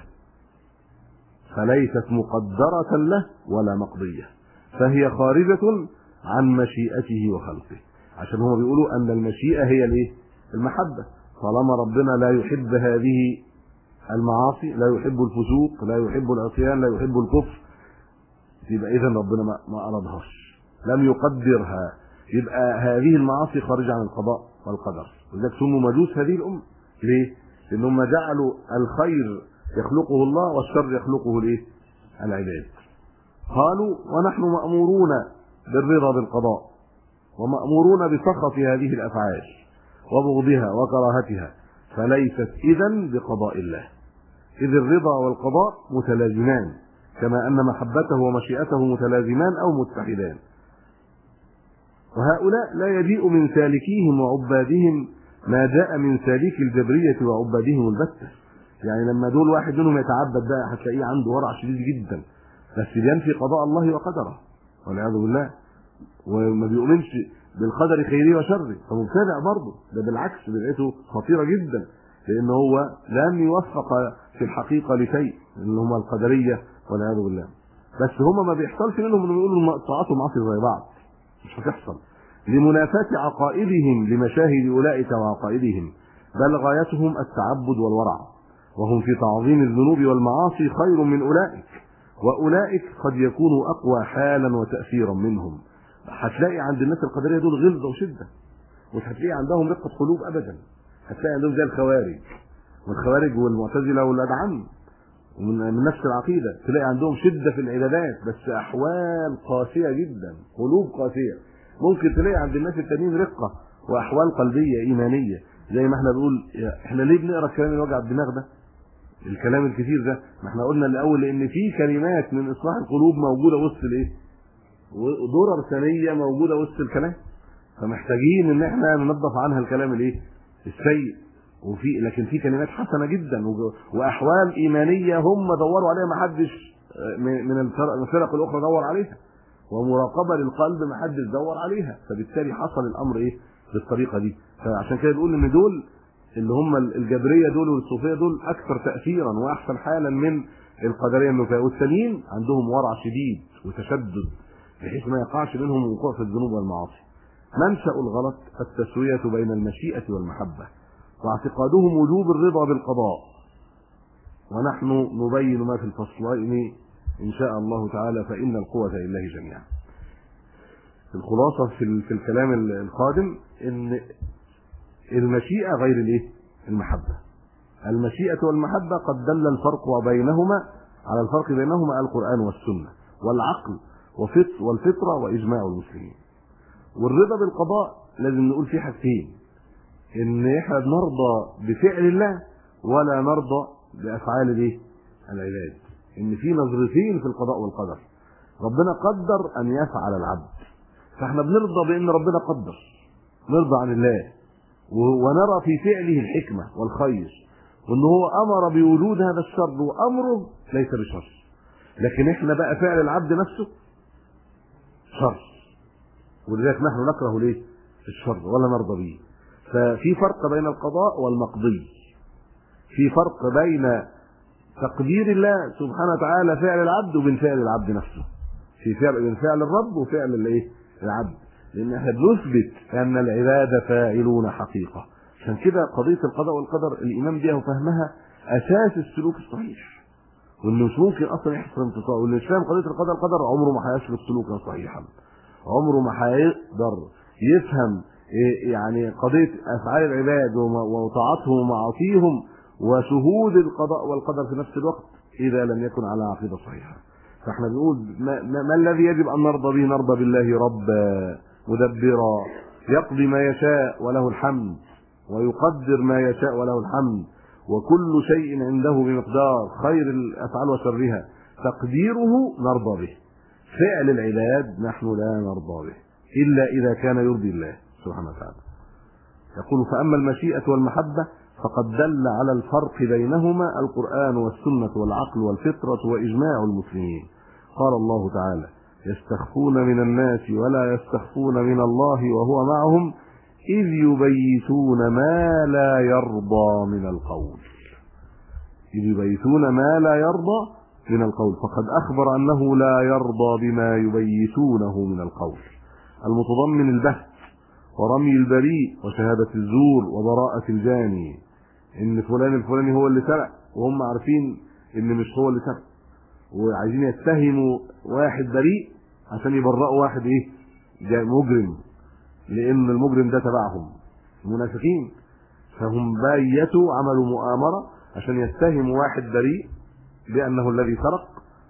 فليست مقدرة له ولا مقضية، فهي خارجة عن مشيئته وخلقه. عشان هم بيقولوا ان المشيئة هي الايه؟ المحبة. طالما ربنا لا يحب هذه المعاصي، لا يحب الفسوق، لا يحب العصيان، لا يحب الكفر، يبقى اذا ربنا ما ارادهاش، لم يقدرها، يبقى هذه المعاصي خارجة عن القضاء والقدر. ولذلك سموا مجوس هذه الأمة. ليه؟ لأنهم جعلوا الخير يخلقه الله والشر يخلقه الايه؟ العباد. قالوا ونحن مأمورون بالرضا بالقضاء ومأمورون بسخط هذه الأفعال وبغضها وكراهتها، فليست إذن بقضاء الله، إذ الرضا والقضاء متلازمان، كما أن محبته ومشيئته متلازمان أو متحدان. وهؤلاء لا يجيء من سالكيهم وعبادهم ما جاء من سالك الجبرية وعبادهم البتة. يعني لما دول واحد منهم يتعبد بقى هتلاقيه عنده ورع شديد جدا، بس بينفي قضاء الله وقدره والعياذ بالله، وما بيؤمنش بالقدر خيره وشره، فمبتدع برضه. ده بالعكس بدعته خطيرة جدا، لأن هو لم يوفق في الحقيقة لشيء، اللي هم القدرية والعياذ بالله. بس هم ما بيحصلش منهم انهم يقولوا طاعات ومعاصي زي بعض، مش هتحصل، لمنافاة عقائدهم لمشاهد أولئك وعقائدهم، بل غايتهم التعبد والورع، وهم في تعظيم الذنوب والمعاصي خير من أولئك، وأولئك قد يكونوا أقوى حالا وتأثيرا منهم. هتلاقي عند الناس القدرية دول غلظة وشدة، مش هتلاقي عندهم رقة قلوب أبدا، هتلاقي عندهم زي الخوارج والخوارج والمعتزلة والأدعم من نفس العقيدة، تلاقي عندهم شدة في العبادات بس أحوال قاسية جدا، قلوب قاسية. ممكن تلاقي عند الناس التانيين رقة وأحوال قلبية إيمانية، زي ما احنا بنقول احنا ليه بنقرا الكلام اللي وجع الدماغ ده، الكلام الكثير ده؟ ما احنا قلنا الاول ان في كلمات من اصلاح القلوب موجوده وسط الايه؟ ودرر ثانيه موجوده وسط الكلام، فمحتاجين ان احنا ننظف عنها الكلام الايه؟ السيء. لكن في كلمات حسنه جدا واحوال ايمانيه هم دوروا عليها ما حدش من الفرق الاخرى دور عليها، ومراقبه للقلب ما حدش دور عليها، فبالتالي حصل الامر ايه؟ بالطريقه دي. فعشان كده بنقول ان دول اللي هم الجبريه دول والصوفيه دول اكثر تاثيرا واحسن حالا من القدريه النفاة، والثانيين عندهم ورع شديد وتشدد بحيث ما يقعش منهم الوقوع في الذنوب والمعاصي. منشأ الغلط التسويه بين المشيئه والمحبه، واعتقادهم وجوب الرضا بالقضاء، ونحن نبين ما في الفصلين ان شاء الله تعالى، فان القوه لله جميعا. الخلاصه في الكلام القادم ان المشيئة غير الايه؟ المحبة. المشيئة والمحبة قد دل الفرق بينهما على الفرق بينهما القرآن والسنة والعقل والفطرة وإجماع المسلمين. والرضا بالقضاء لازم نقول فيه حاجتين، ان احنا نرضى بفعل الله ولا نرضى بافعال الايه؟ العباد. ان في نظرتين في القضاء والقدر. ربنا قدر ان يفعل العبد، فاحنا بنرضى بان ربنا قدر، نرضى عن الله ونرى في فعله الحكمة والخير، وان هو امر بوجود هذا الشر وامره ليس بشر. لكن احنا بقى فعل العبد نفسه شر، ولذلك نحن نكره ليه؟ الشر ولا نرضى به. ففي فرق بين القضاء والمقضي، في فرق بين تقدير الله سبحانه وتعالى فعل العبد وبين فعل العبد نفسه. في فرق بين فعل الرب وفعل الايه؟ العبد. لان احنا بنثبت ان العباد فاعلون حقيقه. عشان كده قضيه القضاء والقدر الايمان بها وفهمها اساس السلوك الصحيح، وانه مش ممكن اصلا يحصل انتصار. واللي مش فاهم قضيه القضاء والقدر عمره ما هيسلك سلوكا صحيحا، عمره ما هيقدر يفهم يعني قضيه افعال العباد وطاعتهم ومعاصيهم وشهود القضاء والقدر في نفس الوقت اذا لم يكن على عقيده صحيحه. فاحنا بنقول ما الذي يجب ان نرضى به؟ نرضى بالله ربا مدبرا يقضي ما يشاء وله الحمد، ويقدر ما يشاء وله الحمد، وكل شيء عنده بمقدار، خير الافعال وشرها تقديره نرضى به. فعل العباد نحن لا نرضى به الا اذا كان يرضي الله سبحانه وتعالى. يقول فاما المشيئه والمحبه فقد دل على الفرق بينهما القرآن والسنة والعقل والفطرة وإجماع المسلمين. قال الله تعالى يستخفون من الناس ولا يستخفون من الله وهو معهم إذ يبيتون ما لا يرضى من القول. إذ يبيتون ما لا يرضى من القول، فقد أخبر أنه لا يرضى بما يبيتونه من القول المتضمن البهت ورمي البريء وشهادة الزور وبراءة الجاني، ان فلان الفلاني هو اللي سرق وهم عارفين ان مش هو اللي سرق، وعايزين يتهموا واحد بريء عشان يبرئوا واحد ايه؟ مجرم، لان المجرم ده تبعهم المنافقين. فهم بيتوا عملوا مؤامرة عشان يتهموا واحد بريء بانه الذي سرق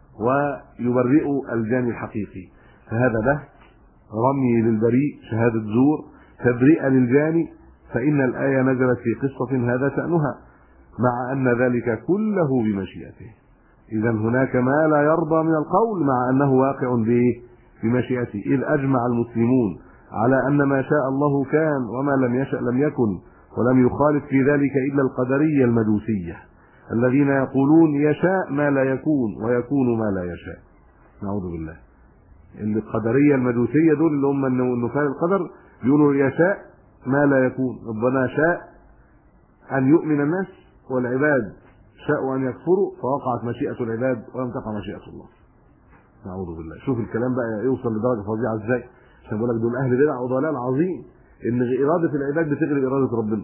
ويبرئوا الجاني الحقيقي. فهذا بهت، رمي للبريء، شهادة زور، تبرئة للجاني. فإن الآية نزلت في قصة هذا شأنها، مع أن ذلك كله بمشيئته. إذا هناك ما لا يرضى من القول مع أنه واقع بمشيئته، إذ أجمع المسلمون على أن ما شاء الله كان وما لم يشأ لم يكن، ولم يخالف في ذلك إلا القدرية المجوسية الذين يقولون يشاء ما لا يكون ويكون ما لا يشاء. نعوذ بالله. القدرية المجوسية دول اللي هم النفاة القدر بيقولوا يشاء ما لا يكون. ربنا شاء أن يؤمن الناس والعباد شاءوا أن يكفروا فوقعت مشيئة العباد ولم تقع مشيئة الله. نعوذ بالله. شوف الكلام بقى يوصل لدرجة فظيعة ازاي، عشان بقول لك دول أهل بدع وضلال عظيم، إن إرادة العباد بتغلب إرادة ربنا.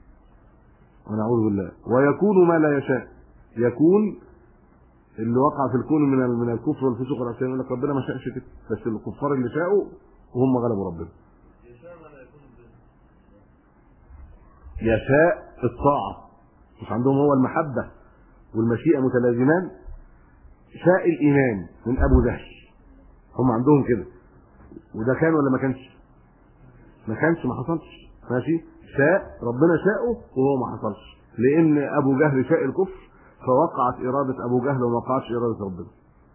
ونعوذ بالله. ويكون ما لا يشاء، يكون اللي وقع في الكون من الكفر والفسوق والعصيان، يقول لك ربنا ما شاءش كده، بس الكفار اللي شاءوا وهم غلبوا ربنا. يشاء في الطاعة، مش عندهم هو المحبة والمشيئة متلازمان. شاء الإيمان من أبو جهل، هم عندهم كده، وده كان ولا ما كانش؟ ما كانش، ما حصلش. ماشي، شاء ربنا شاءه وهو ما حصلش، لأن أبو جهل شاء الكفر فوقعت إرادة أبو جهل وما وقعتش إرادة ربنا.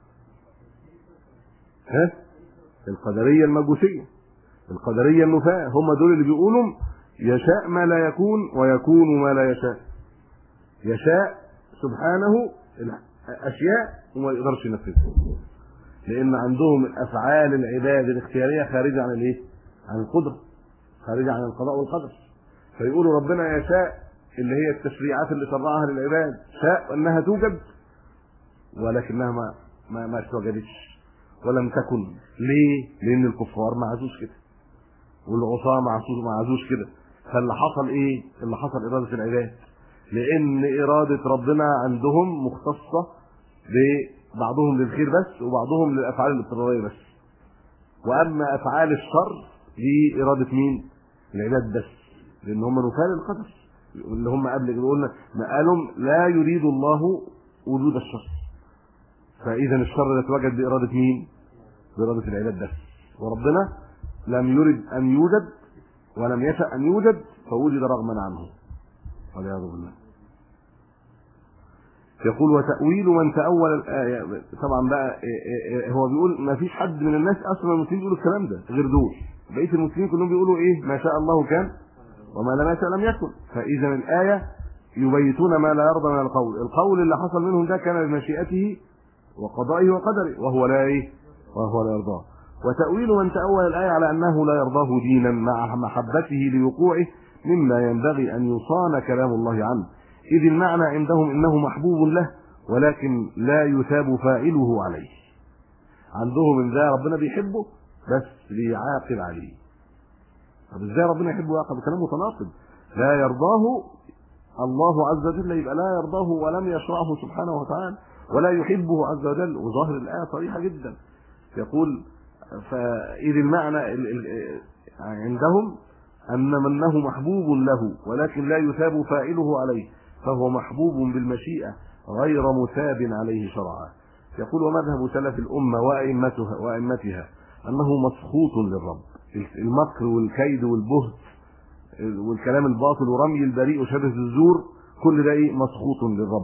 القدرية المجوسية، القدرية النفاة، هم دول اللي بيقولوا يشاء ما لا يكون ويكون ما لا يشاء. يشاء سبحانه الأشياء وما يقدرش ينفذها، لأن عندهم الأفعال العباد الاختيارية خارجة عن الإيه؟ عن القدرة، خارجة عن القضاء والقدر. فيقولوا ربنا يشاء اللي هي التشريعات اللي شرعها للعباد، شاء أنها توجد ولكنها ما توجدتش ولم تكن. ليه؟ لأن الكفار ما عزوش كده والعصاة ما عزوش كده. فاللي حصل إيه؟ اللي حصل إرادة العباد، لأن إرادة ربنا عندهم مختصة ببعضهم للخير بس وبعضهم للأفعال الاضطرارية بس، وأما أفعال الشر دي إرادة مين؟ العباد بس. لان هم نفال القدر اللي هم قبل كده قلنا ما قالوا لا يريد الله وجود الشر، فاذا الشر يتوجد باراده مين؟ باراده العباد بس، وربنا لم يرد ان يوجد ولم يشأ ان يوجد فوجد رغما عنه والعياذ بالله. يقول وتأويل من تأول الآية. طبعا بقى هو بيقول ما فيش حد من الناس اصلا المسلمين بيقولوا الكلام ده غير دول، بقيه المسلمين كلهم بيقولوا ايه؟ ما شاء الله كان وما لم يشأ لم يكن. فاذا الآية يبيتون ما لا يرضى من القول اللي حصل منهم ده كان بمشيئته وقضائه وقدره وهو لا ايه؟ وهو لا يرضاه. وتأويل من تأول الآية على أنه لا يرضاه دينا مع محبته لوقوعه مما ينبغي أن يصان كلام الله عنه، إذ المعنى عندهم إنه محبوب له ولكن لا يثاب فاعله عليه. عندهم إن ده ربنا بيحبه بس ليعاقب عليه. طب إزاي ربنا يحبه ويعاقب؟ كلام متناقض. لا يرضاه الله عز وجل يبقى لا يرضاه ولم يشرعه سبحانه وتعالى ولا يحبه عز وجل، وظاهر الآية صريحة جدا. يقول فإذ المعنى عندهم أن منه محبوب له ولكن لا يثاب فاعله عليه، فهو محبوب بالمشيئة غير مثاب عليه شرعا. يقول ومذهب سلف الأمة وأئمتها أنه مسخوط للرب. المكر والكيد والبهت والكلام الباطل ورمي البريء وشبه الزور كل ده ايه؟ مسخوط للرب،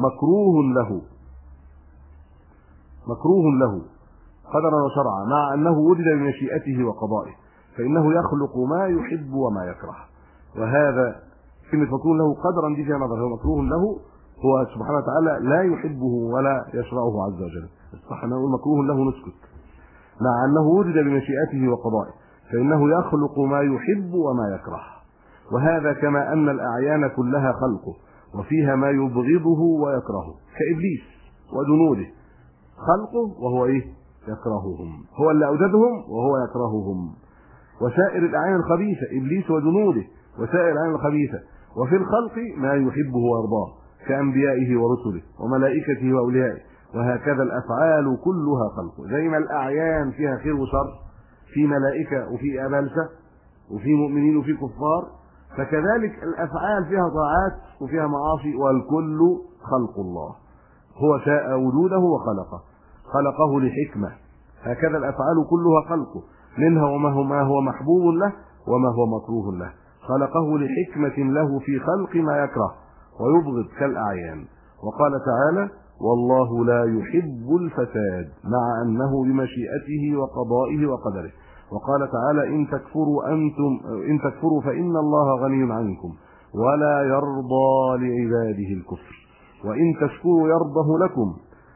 مكروه له قدرا وشرعا، مع أنه وجد بمشيئته وقضائه، فإنه يخلق ما يحب وما يكره. وهذا كلمة مكروه له قدرا دي فيها نظر، هو مكروه له هو سبحانه وتعالى لا يحبه ولا يشرعه عز وجل، الصح أن نقول مكروه له نسكت، مع أنه وجد بمشيئته وقضائه فإنه يخلق ما يحب وما يكره. وهذا كما أن الأعيان كلها خلقه وفيها ما يبغضه ويكرهه كإبليس وجنوده، خلقه وهو ايه؟ يكرههم، هو اللي أوجدهم وهو يكرههم. وسائر الأعيان الخبيثة إبليس وجنوده وسائر الأعيان الخبيثة، وفي الخلق ما يحبه ويرضاه كأنبيائه ورسله وملائكته وأوليائه. وهكذا الأفعال كلها خلقه، زي ما الأعيان فيها خير وشر، في ملائكة وفي أبلسة وفي مؤمنين وفي كفار، فكذلك الأفعال فيها طاعات وفيها معاصي، والكل خلق الله، هو شاء وجوده وخلقه، خلقه لحكمة. هكذا الأفعال كلها خلقه، منها ما هو محبوب له وما هو مكروه له، خلقه لحكمة له في خلق ما يكره ويبغض كالأعيان. وقال تعالى والله لا يحب الفساد، مع أنه بمشيئته وقضائه وقدره. وقال تعالى إن تكفروا فإن الله غني عنكم ولا يرضى لعباده الكفر وإن تشكروا يرضه لكم.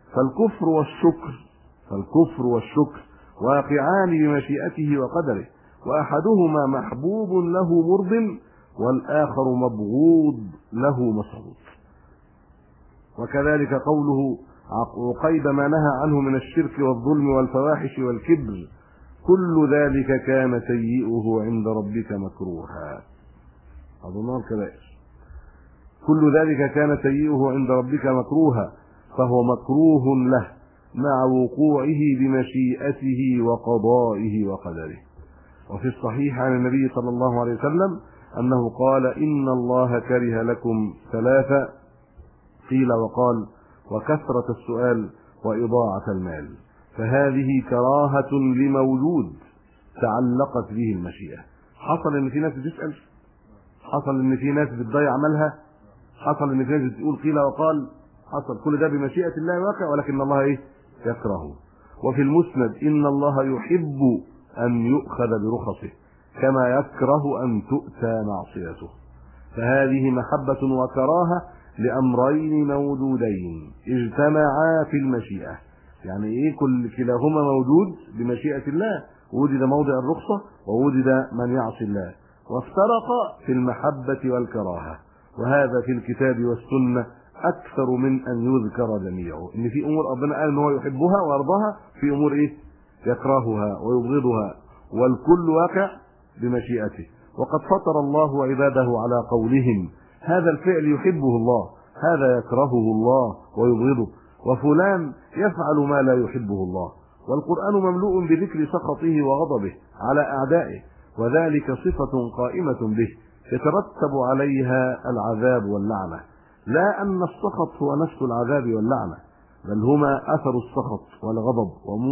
فالكفر والشكر واقعان بمشيئته وقدره، وأحدهما محبوب له مرض والآخر مبغوض له مسخوط. وكذلك قوله وقيد ما نهى عنه من الشرك والظلم والفواحش والكبر، كل ذلك كان سيئه عند ربك مكروها. أظنها الكبائر. كل ذلك كان سيئه عند ربك مكروها، فهو مكروه له مع وقوعه بمشيئته وقضائه وقدره. وفي الصحيح عن النبي صلى الله عليه وسلم أنه قال إن الله كره لكم ثلاثة، قيل وقال وكثرة السؤال وإضاعة المال. فهذه كراهة لموجود تعلقت به المشيئة. حصل ان في ناس بتسأل، حصل ان في ناس بتضيع عملها، حصل ان في ناس بتقول قيل وقال، حصل كل ده بمشيئة الله واقع، ولكن الله ايه؟ يكرهه. وفي المسند إن الله يحب أن يؤخذ برخصه كما يكره أن تؤتى معصيته. فهذه محبة وكراهة لأمرين موجودين اجتمعا في المشيئة، يعني ايه؟ كلاهما موجود بمشيئة الله، وجد موضع الرخصة ووجد من يعصي الله، وافترق في المحبة والكراهة. وهذا في الكتاب والسنة أكثر من أن يذكر جميعه. إن في أمور ربنا قال إن هو يحبها ويرضاها، في أمور إيه؟ يكرهها ويبغضها، والكل واقع بمشيئته. وقد فطر الله عباده على قولهم هذا الفعل يحبه الله، هذا يكرهه الله ويبغضه، وفلان يفعل ما لا يحبه الله. والقرآن مملوء بذكر سخطه وغضبه على أعدائه، وذلك صفة قائمة به يترتب عليها العذاب واللعنة، لا أن السخط هو نفس العذاب واللعنة، بل هما أثر السخط والغضب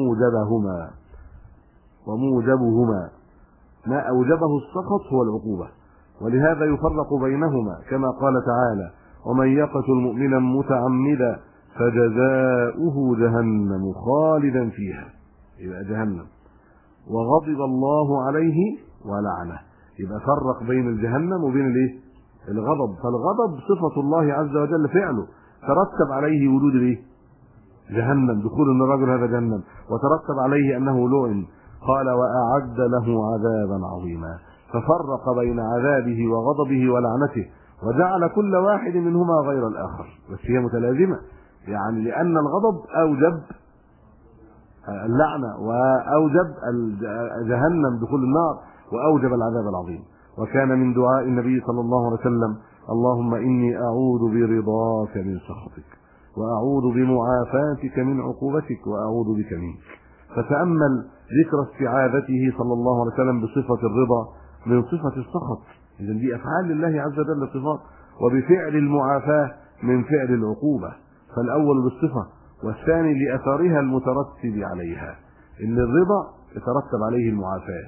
وموجبهما. ما أوجبه السخط هو العقوبة، ولهذا يفرق بينهما كما قال تعالى: ومن يقتل مؤمنا متعمدا فجزاؤه جهنم خالدا فيها، يبقى جهنم، وغضب الله عليه ولعنه. يبقى فرق بين الجهنم وبين الايه؟ الغضب. فالغضب صفة الله عز وجل فعله، ترتب عليه وجود الايه؟ جهنم، دخول ان الرجل هذا جهنم، وترتب عليه انه لعن، قال: واعد له عذابا عظيما. ففرق بين عذابه وغضبه ولعنته، وجعل كل واحد منهما غير الاخر، بس هي متلازمه، يعني لان الغضب اوجب اللعنه، واوجب جهنم دخول النار، واوجب العذاب العظيم. وكان من دعاء النبي صلى الله عليه وسلم: اللهم اني اعوذ برضاك من سخطك، واعوذ بمعافاتك من عقوبتك، واعوذ بك منك. فتامل ذكر استعاذته صلى الله عليه وسلم بصفه الرضا من صفه السخط، اذا دي افعال لله عز وجل صفات، وبفعل المعافاه من فعل العقوبه. فالاول بالصفه، والثاني لاثرها المترتب عليها، ان الرضا يترتب عليه المعافاه،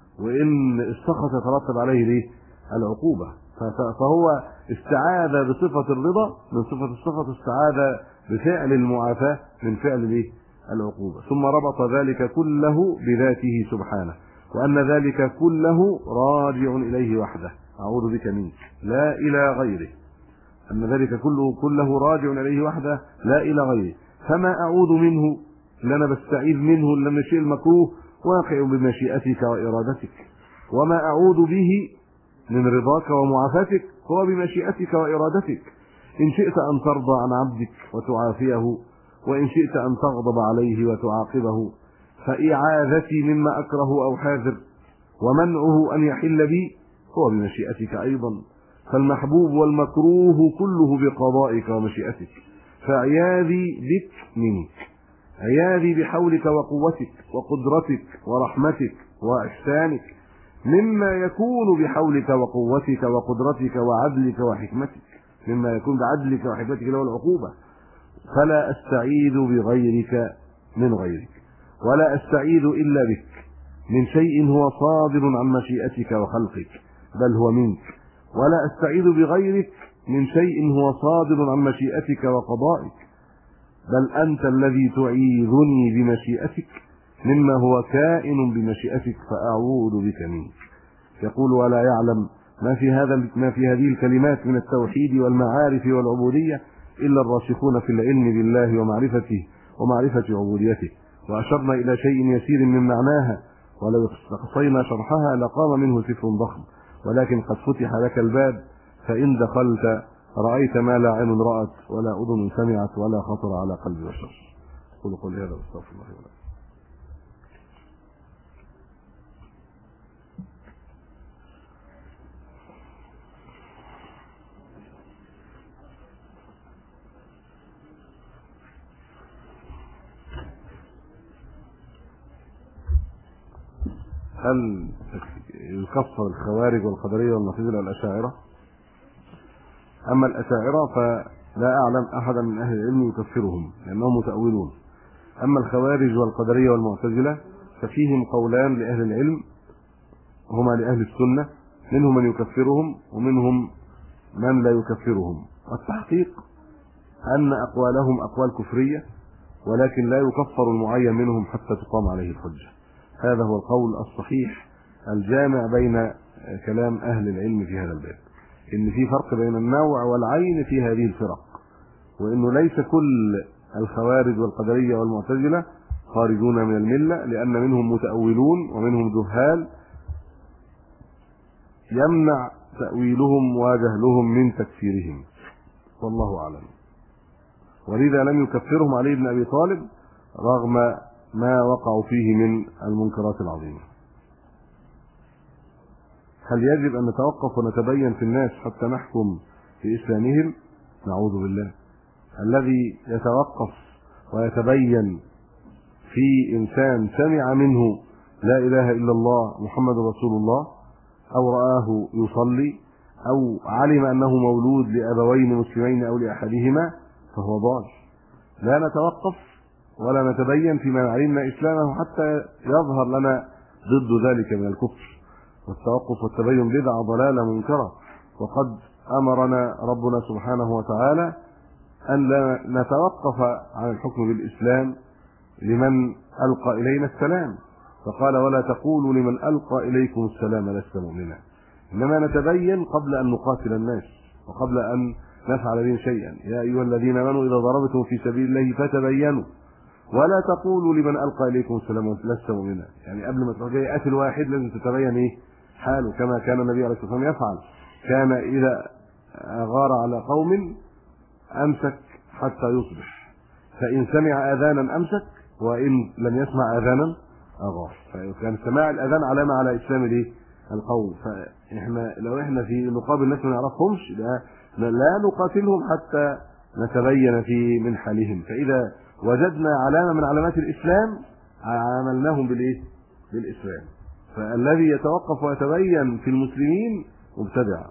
وان السخط يترتب عليه ليه؟ العقوبه. فهو استعاذ بصفه الرضا من صفه السخط، استعاذ بفعل المعافاه من فعل ليه؟ العقوبه. ثم ربط ذلك كله بذاته سبحانه، وان ذلك كله راجع اليه وحده، اعوذ بك منك لا الى غيره، ان ذلك كله راجع اليه وحده لا الى غيره. فما اعوذ منه اللي انا بستعيذ منه اللي من الشيء المكروه واقع بمشيئتك وارادتك، وما اعوذ به من رضاك ومعافاتك هو بمشيئتك وارادتك. ان شئت ان ترضى عن عبدك وتعافيه، وان شئت ان تغضب عليه وتعاقبه. فاعاذتي مما اكره او حاذر ومنعه ان يحل بي هو بمشيئتك ايضا. فالمحبوب والمكروه كله بقضائك ومشيئتك. فعياذي بك منك، عياذي بحولك وقوتك وقدرتك ورحمتك واحسانك، مما يكون بحولك وقوتك وقدرتك وعدلك وحكمتك، مما يكون بعدلك وحكمتك اللي هو العقوبه. فلا استعيذ بغيرك من غيرك، ولا استعيذ الا بك من شيء هو صادر عن مشيئتك وخلقك بل هو منك، ولا استعيذ بغيرك من شيء هو صادر عن مشيئتك وقضائك، بل أنت الذي تعيذني بمشيئتك مما هو كائن بمشيئتك، فأعوذ بك منك. يقول: ولا يعلم ما في هذه الكلمات من التوحيد والمعارف والعبودية إلا الراسخون في العلم بالله ومعرفته ومعرفة عبوديته. وأشرنا إلى شيء يسير من معناها، ولو استقصينا شرحها لقام منه سفر ضخم، ولكن قد فتح لك الباب، فإن دخلت رأيت ما لا عين رأت ولا أذن سمعت ولا خطر على قلب بشر. قل هذا واستغفر الله ولكم. هل يكفر الخوارج والقدرية والمعتزلة والأشاعرة؟ أما الأشاعرة فلا أعلم أحدا من أهل العلم يكفرهم لأنهم متأولون. أما الخوارج والقدرية والمعتزلة ففيهم قولان لأهل العلم هما لأهل السنة، منهم من يكفرهم ومنهم من لا يكفرهم. التحقيق أن أقوالهم أقوال كفرية، ولكن لا يكفر المعين منهم حتى تقام عليه الحجة. هذا هو القول الصحيح الجامع بين كلام أهل العلم في هذا الباب، إن في فرق بين النوع والعين في هذه الفرق، وإنه ليس كل الخوارج والقدرية والمعتزلة خارجون من الملة، لأن منهم متأولون ومنهم جهال يمنع تأويلهم وجهلهم من تكفيرهم، والله أعلم. ولذا لم يكفرهم علي بن أبي طالب رغم ما وقعوا فيه من المنكرات العظيمة. هل يجب أن نتوقف ونتبين في الناس حتى نحكم في إسلامهم؟ نعوذ بالله. الذي يتوقف ويتبين في إنسان سمع منه لا إله إلا الله محمد رسول الله، أو رآه يصلي، أو علم أنه مولود لأبوين مسلمين أو لأحدهما فهو ضال. لا نتوقف ولا نتبين فيما علمنا إسلامه حتى يظهر لنا ضد ذلك من الكفر. والتوقف والتبين بدعة ضلالة منكرة، وقد أمرنا ربنا سبحانه وتعالى أن لا نتوقف عن الحكم بالإسلام لمن ألقى إلينا السلام، فقال ولا تقولوا لمن ألقى إليكم السلام لست مؤمنا، إنما نتبين قبل أن نقاتل الناس وقبل أن نفعل بهم شيئا. يا أيها الذين آمنوا إذا ضربتم في سبيل الله فتبينوا ولا تقولوا لمن ألقى إليكم السلام لست مؤمنا. يعني قبل ما تروح جاي قاتل واحد لازم تتبين إيه حاله، كما كان النبي عليه الصلاة والسلام يفعل. كان إذا غار على قوم أمسك حتى يصبح، فإن سمع آذانا أمسك وإن لم يسمع آذانا أغار. فكان سماع الأذان علامة على إسلام القوم. فإحنا لو إحنا في نقابل الناس ما نعرفهمش لا نقاتلهم حتى نتبين في من حالهم. فإذا وجدنا علامة من علامات الإسلام عاملناهم بالإسلام. فالذي يتوقف ويتبين في المسلمين مبتدع.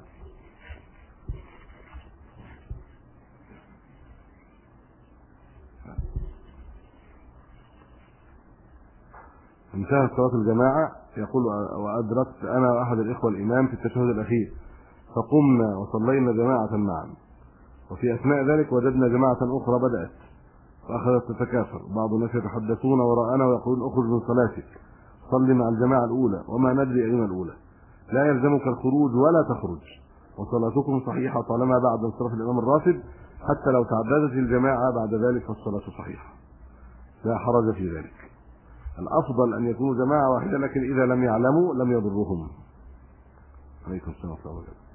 انتهت صلاة الجماعة، يقول وأدركت أنا وأحد الإخوة الإمام في التشهد الأخير فقمنا وصلينا جماعة معا، وفي أثناء ذلك وجدنا جماعة أخرى بدأت فأخذت تتكاثر. بعض الناس يتحدثون وراءنا ويقولون اخرج من صلاتك صل مع الجماعة الأولى وما ندري أيما الأولى. لا يلزمك الخروج ولا تخرج، وصلاتكم صحيحة طالما بعد انصراف الإمام الراتب، حتى لو تعددت الجماعة بعد ذلك فالصلاة صحيحة لا حرج في ذلك. الأفضل أن يكونوا جماعة واحدة، لكن إذا لم يعلموا لم يضرهم. عليكم السلام ورحمة الله وبركاته.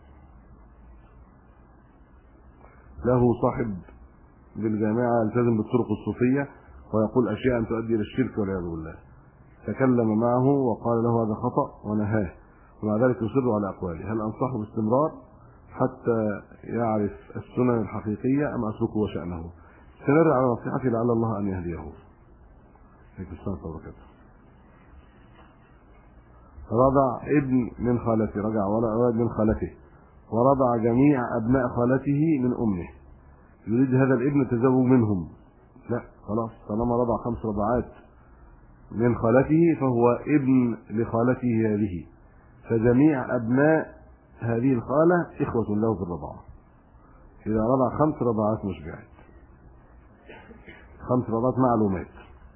له صاحب بالجامعة يلتزم بالطرق الصوفية ويقول أشياء تؤدي إلى الشرك والعياذ بالله. تكلم معه وقال له هذا خطأ ونهاه، ومع ذلك يصر على أقواله. هل أنصحه باستمرار حتى يعرف السنن الحقيقية أم أتركه وشأنه؟ استمر على نصيحتي لعل الله أن يهديه. رضع ابن من خالته، رجع ولد من خالته ورضع جميع أبناء خالته من أمه، يريد هذا الابن التزوج منهم. لا خلاص، طالما رضع 5 رضعات من خالته فهو ابن لخالته هذه، فجميع أبناء هذه الخالة إخوة له في الرضاعة. إذا رضع 5 رضعات مشبعات، 5 رضعات معلومات.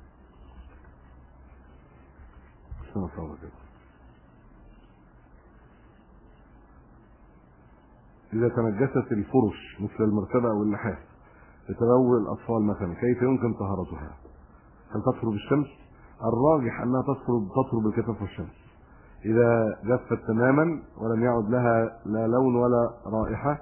إذا تنجست الفرش مثل المرتبة أو اللحاف لتبول الأطفال مثلا كيف يمكن طهارتها؟ هل تطهر بالشمس؟ الراجح أنها تطهر بالكتف والشمس. إذا جفت تماما ولم يعد لها لا لون ولا رائحة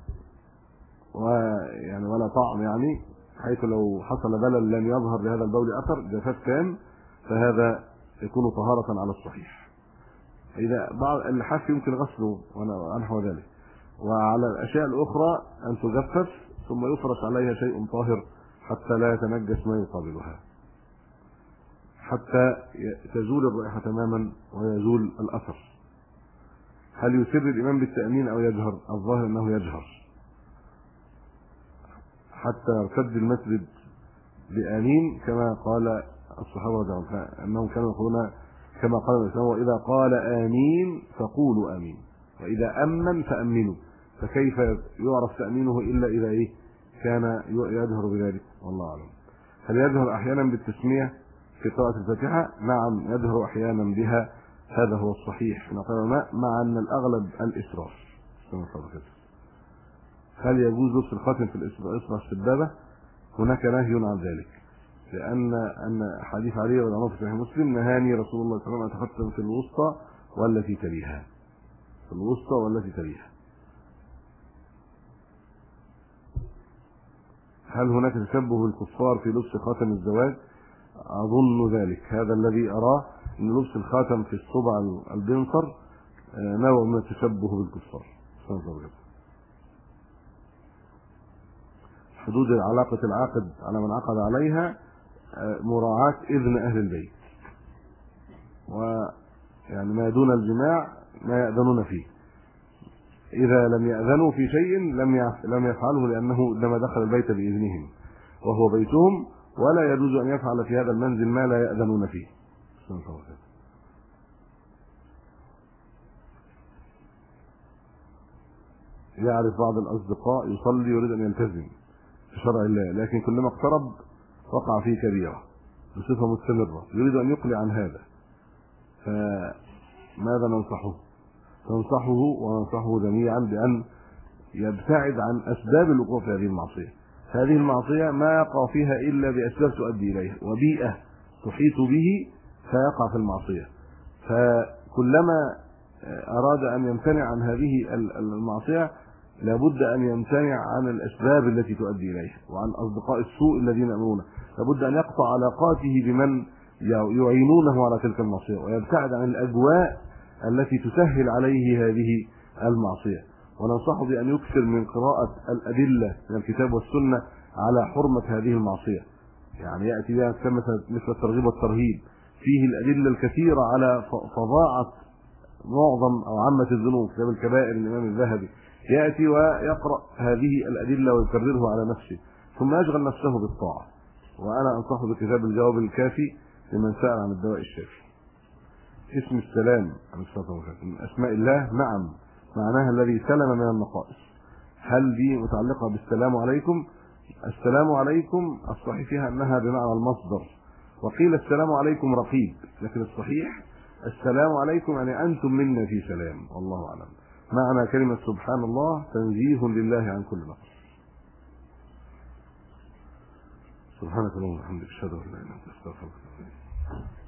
ويعني ولا طعم، يعني حيث لو حصل بلل لن يظهر لهذا البول أثر، جفاف تام، فهذا يكون طهارة على الصحيح. إذا بعض اللحاف يمكن غسله ونحو ذلك، وعلى الأشياء الأخرى أن تجفف ثم يفرش عليها شيء طاهر حتى لا يتنجس ما يقابلها، حتى تزول الرائحة تماما ويزول الأثر. هل يسر الإمام بالتأمين أو يجهر؟ الظاهر أنه يجهر حتى يرتد المسجد بآمين كما قال الصحابة رضي الله عنهم أنهم كانوا يقولون كما قال الإسلام وإذا قال آمين فقولوا آمين وإذا أمن فأمنوا. فكيف يعرف تأمينه إلا إذا كان يجهر بذلك؟ والله أعلم. هل يجهر أحيانا بالتسمية في قراءة الفاتحة؟ نعم يجهر أحيانا بها، هذا هو الصحيح نقول مع أن الأغلب الإسراف. هل يجوز لبس الخاتم في الإسراف السبابة؟ هناك نهي عن ذلك، لأن حديث علي رضي الله عنه في صحيح مسلم نهاني رسول الله صلى الله عليه وسلم أن أتختم في الوسطى والتي تليها، في الوسطى والتي تليها. هل هناك تشبه بالكفار في لبس خاتم الزواج؟ أظن ذلك، هذا الذي أراه أن لبس الخاتم في الصبع البنصر نوع من التشبه بالكفار. حدود علاقة العاقد على من عقد عليها مراعاة إذن أهل البيت، ويعني ما دون الجماع ما يأذنون فيه. إذا لم يأذنوا في شيء لم يفعله، لأنه إنما دخل البيت بإذنهم وهو بيتهم، ولا يجوز أن يفعل في هذا المنزل ما لا يأذنون فيه. يعرف بعض الأصدقاء يصلي يريد أن يلتزم في شرع الله، لكن كلما اقترب وقع فيه كبيرة بصفة مستمرة، يريد أن يقلع عن هذا، فماذا ننصحه؟ ننصحه وننصحه جميعا بأن يبتعد عن أسباب الوقوع في هذه المعصية. هذه المعصية ما يقع فيها إلا بأسباب تؤدي إليها، وبيئة تحيط به فيقع في المعصية. فكلما أراد أن يمتنع عن هذه المعصية لابد أن يمتنع عن الأسباب التي تؤدي إليها، وعن أصدقاء السوء الذين يأمرونه. لابد أن يقطع علاقاته بمن يعينونه على تلك المعصية، ويبتعد عن الأجواء التي تسهل عليه هذه المعصية. وننصحه بأن يكثر من قراءة الأدلة من الكتاب والسنة على حرمة هذه المعصية. يعني يأتي بها مثل الترغيب والترهيب، فيه الأدلة الكثيرة على فظاعة معظم أو عامة الذنوب، كتاب الكبائر الإمام الذهبي، يأتي ويقرأ هذه الأدلة ويكررها على نفسه، ثم يشغل نفسه بالطاعة. وأنا أنصحه بكتاب الجواب الكافي لمن سأل عن الدواء الشافي. اسم السلام من أسماء الله، نعم، معناها الذي سلم من النقائص. هل دي متعلقة بالسلام عليكم؟ السلام عليكم الصحيح فيها أنها بمعنى المصدر، وقيل السلام عليكم رقيب، لكن الصحيح السلام عليكم يعني أنتم منا في سلام، والله أعلم. معنى كلمة سبحان الله تنزيه لله عن كل نقص. سبحانك اللهم وبحمدك، أشهد أن لا إله إلا أنت، أستغفرك.